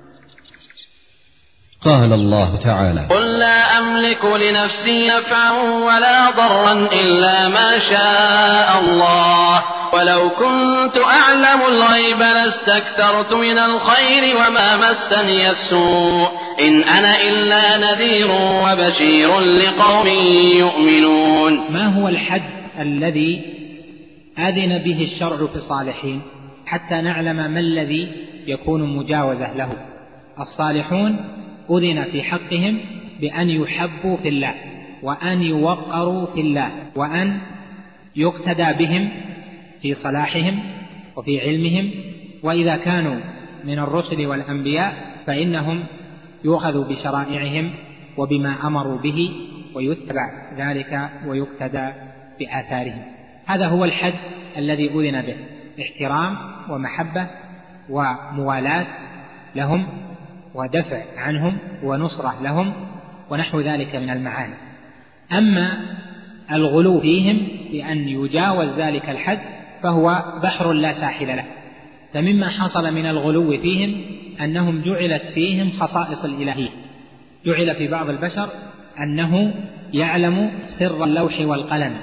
قال الله تعالى قل لا أملك لنفسي نفعا ولا ضرا إلا ما شاء الله ولو كنت أعلم الغيب لاستكثرت من الخير وما مسني السوء إن أنا إلا نذير وبشير لقوم يؤمنون. ما هو الحد الذي أذن به الشرع في الصالحين حتى نعلم ما الذي يكون مجاوزة له؟ الصالحون أذن في حقهم بأن يحبوا في الله وأن يوقروا في الله وأن يقتدى بهم في صلاحهم وفي علمهم، وإذا كانوا من الرسل والأنبياء فإنهم يؤخذ بشرائعهم وبما أمروا به ويتبع ذلك ويقتدى بآثارهم. هذا هو الحد الذي أذن به، احترام ومحبة وموالاة لهم ودفع عنهم ونصرة لهم ونحو ذلك من المعاني. أما الغلو فيهم بأن يجاوز ذلك الحد فهو بحر لا ساحل له. فمما حصل من الغلو فيهم أنهم جعلت فيهم خصائص الإلهية. جعل في بعض البشر أنه يعلم سر اللوح والقلم،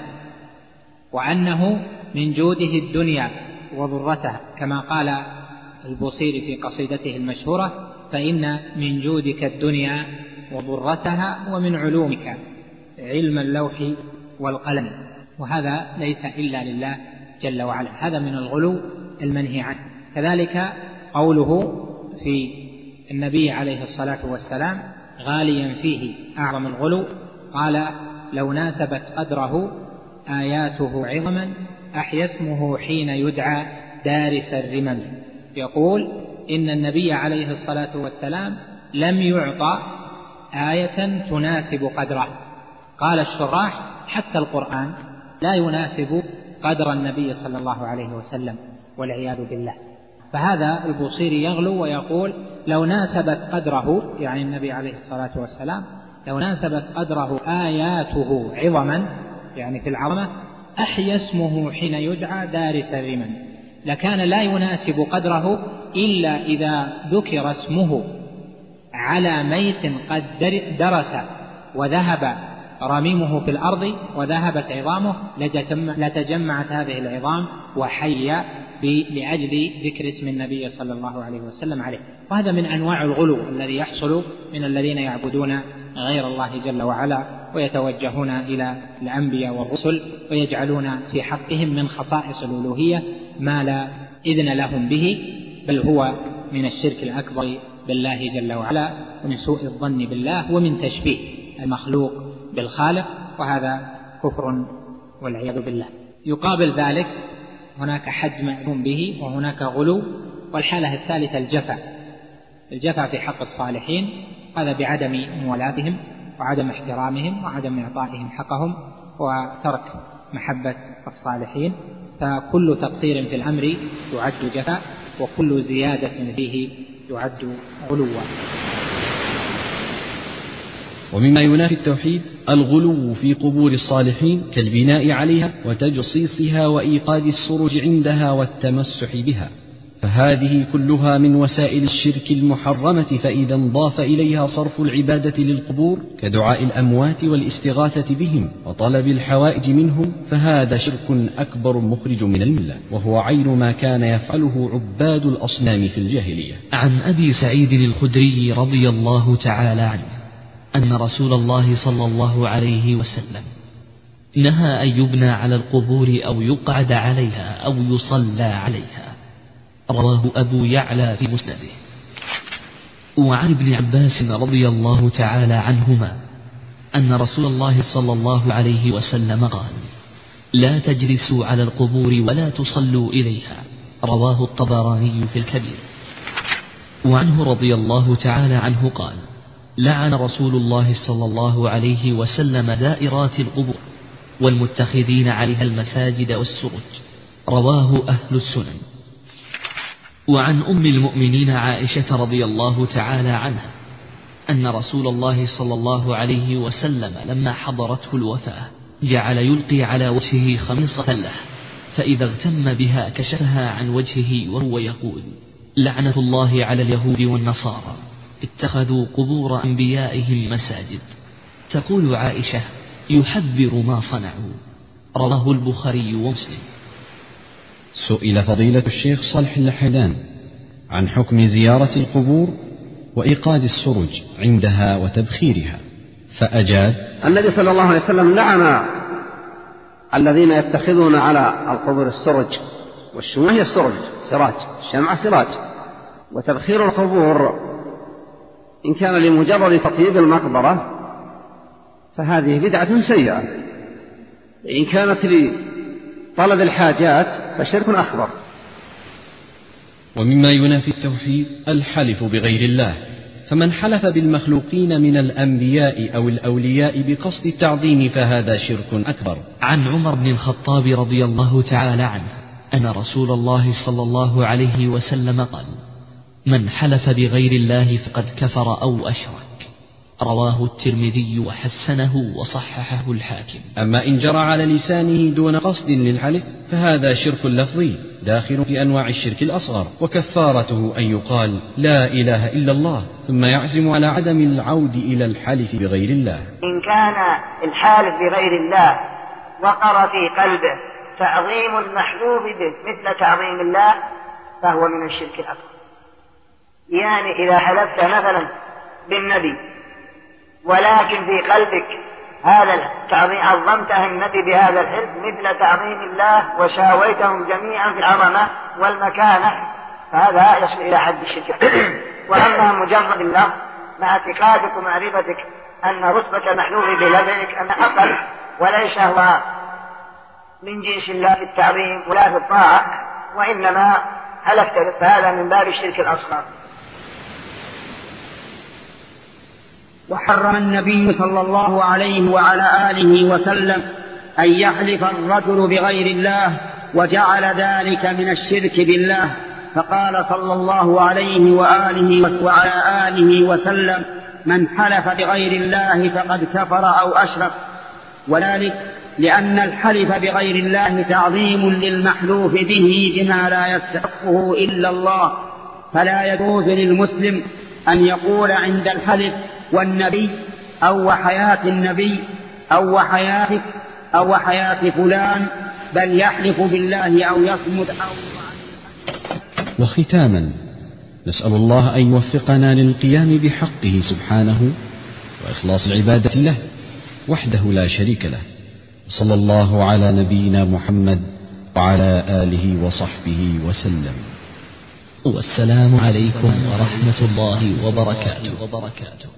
وأنه من جوده الدنيا وضرتها، كما قال البوصيري في قصيدته المشهورة فإن من جودك الدنيا وضرتها ومن علومك علم اللوح والقلم. وهذا ليس إلا لله جل وعلا، هذا من الغلو المنهي عنه. كذلك قوله في النبي عليه الصلاة والسلام غاليا فيه أعظم الغلو، قال لو ناسبت قدره آياته عظما أحيا اسمه حين يدعى دارس الرمم. يقول إن النبي عليه الصلاة والسلام لم يعطى آية تناسب قدره. قال الشراح حتى القرآن لا يناسب قدر النبي صلى الله عليه وسلم والعياذ بالله. فهذا البوصيري يغلو ويقول لو ناسبت قدره، يعني النبي عليه الصلاة والسلام لو ناسبت قدره آياته عظما، يعني في العظمة، أحيا اسمه حين يدعى دارس الرمم. لكان لا يناسب قدره إلا إذا ذكر اسمه على ميت قد درس وذهب رميمه في الأرض وذهبت عظامه لتجمعت هذه العظام وحي لأجل ذكر اسم النبي صلى الله عليه وسلم عليه. وهذا من أنواع الغلو الذي يحصل من الذين يعبدون غير الله جل وعلا ويتوجهون إلى الأنبياء والرسل ويجعلون في حقهم من خصائص الألوهية ما لا إذن لهم به، بل هو من الشرك الأكبر بالله جل وعلا ومن سوء الظن بالله ومن تشبيه المخلوق بالخالق، وهذا كفر والعياذ بالله. يقابل ذلك هناك حد مأذون به وهناك غلو. والحالة الثالثة الجفا في حق الصالحين، هذا بعدم موالاتهم وعدم احترامهم وعدم إعطائهم حقهم وترك محبة الصالحين. فكل تقصير في الأمر يعد جفاء وكل زيادة فيه يعد غلوا. ومما ينافي التوحيد الغلو في قبور الصالحين كالبناء عليها وتجصيصها وإيقاد السرج عندها والتمسح بها، فهذه كلها من وسائل الشرك المحرمة، فإذا انضاف إليها صرف العبادة للقبور كدعاء الأموات والاستغاثة بهم وطلب الحوائج منهم، فهذا شرك أكبر مخرج من الملة، وهو عين ما كان يفعله عباد الأصنام في الجاهلية. عن أبي سعيد الخدري رضي الله تعالى عنه أن رسول الله صلى الله عليه وسلم نهى أن يبنى على القبور أو يقعد عليها أو يصلى عليها، رواه أبو يعلى في مسنده. وعن ابن عباس رضي الله تعالى عنهما أن رسول الله صلى الله عليه وسلم قال: لا تجلسوا على القبور ولا تصلوا إليها، رواه الطبراني في الكبير. وعنه رضي الله تعالى عنه قال: لعن رسول الله صلى الله عليه وسلم زائرات القبور والمتخذين عليها المساجد والسرج، رواه أهل السنن. وعن أم المؤمنين عائشة رضي الله تعالى عنها أن رسول الله صلى الله عليه وسلم لما حضرته الوفاة جعل يلقي على وجهه خميصة له، فإذا اغتم بها كشفها عن وجهه وهو يقول: لعنة الله على اليهود والنصارى اتخذوا قبور أنبيائهم مساجد. تقول عائشة: يحذر ما صنعوا، رواه البخاري ومسلم. سئل فضيلة الشيخ صالح اللحدان عن حكم زيارة القبور وإيقاد السرج عندها وتبخيرها، فأجاب: النبي صلى الله عليه وسلم لعن الذين يتخذون على القبور السرج، والشموع هي السرج، سراج، الشمع سراج. وتبخير القبور إن كان لمجرد تطيب المقبرة فهذه بدعة سيئة، إن كانت لطلب الحاجات فشرك أكبر. ومما ينافي التوحيد الحلف بغير الله، فمن حلف بالمخلوقين من الأنبياء أو الأولياء بقصد التعظيم فهذا شرك أكبر. عن عمر بن الخطاب رضي الله تعالى عنه أن رسول الله صلى الله عليه وسلم قال: من حلف بغير الله فقد كفر أو أشرك، رواه الترمذي وحسنه وصححه الحاكم. أما إن جرى على لسانه دون قصد للحلف فهذا شرك لفظي داخل في أنواع الشرك الأصغر، وكفارته أن يقال لا إله إلا الله ثم يعزم على عدم العود إلى الحلف بغير الله. إن كان الحالف بغير الله وقر في قلبه تعظيم المحلوف به مثل تعظيم الله فهو من الشرك الأكبر. يعني إذا حلفت مثلا بالنبي ولكن في قلبك هذا التعظيم عظمته النبي بهذا الحلف مثل تعظيم الله وشاويتهم جميعا في العظمة والمكانة، فهذا يصل إلى حد الشرك. وأما مجرد الله مع اعتقادك ومعرفتك أن رتبة المحلوف بلذلك أن أقل وليس هو من جنس الله في التعظيم ولا في الطاعة، وإنما حلفت فهذا من باب الشرك الأصغر. وحرم النبي صلى الله عليه وعلى آله وسلم أن يحلف الرجل بغير الله، وجعل ذلك من الشرك بالله، فقال صلى الله عليه وآله وعلى آله وسلم: من حلف بغير الله فقد كفر أو أشرك. وذلك لأن الحلف بغير الله تعظيم للمحلوف به بما لا يستحقه إلا الله، فلا يجوز للمسلم أن يقول عند الحلف والنبي أو حياة النبي أو حياتك أو حياة فلان، بل يحلف بالله أو يصمت أو. وختاما نسأل الله أن يوفقنا للقيام بحقه سبحانه وإخلاص العبادة له وحده لا شريك له، صلى الله على نبينا محمد وعلى آله وصحبه وسلم. والسلام عليكم ورحمة الله وبركاته.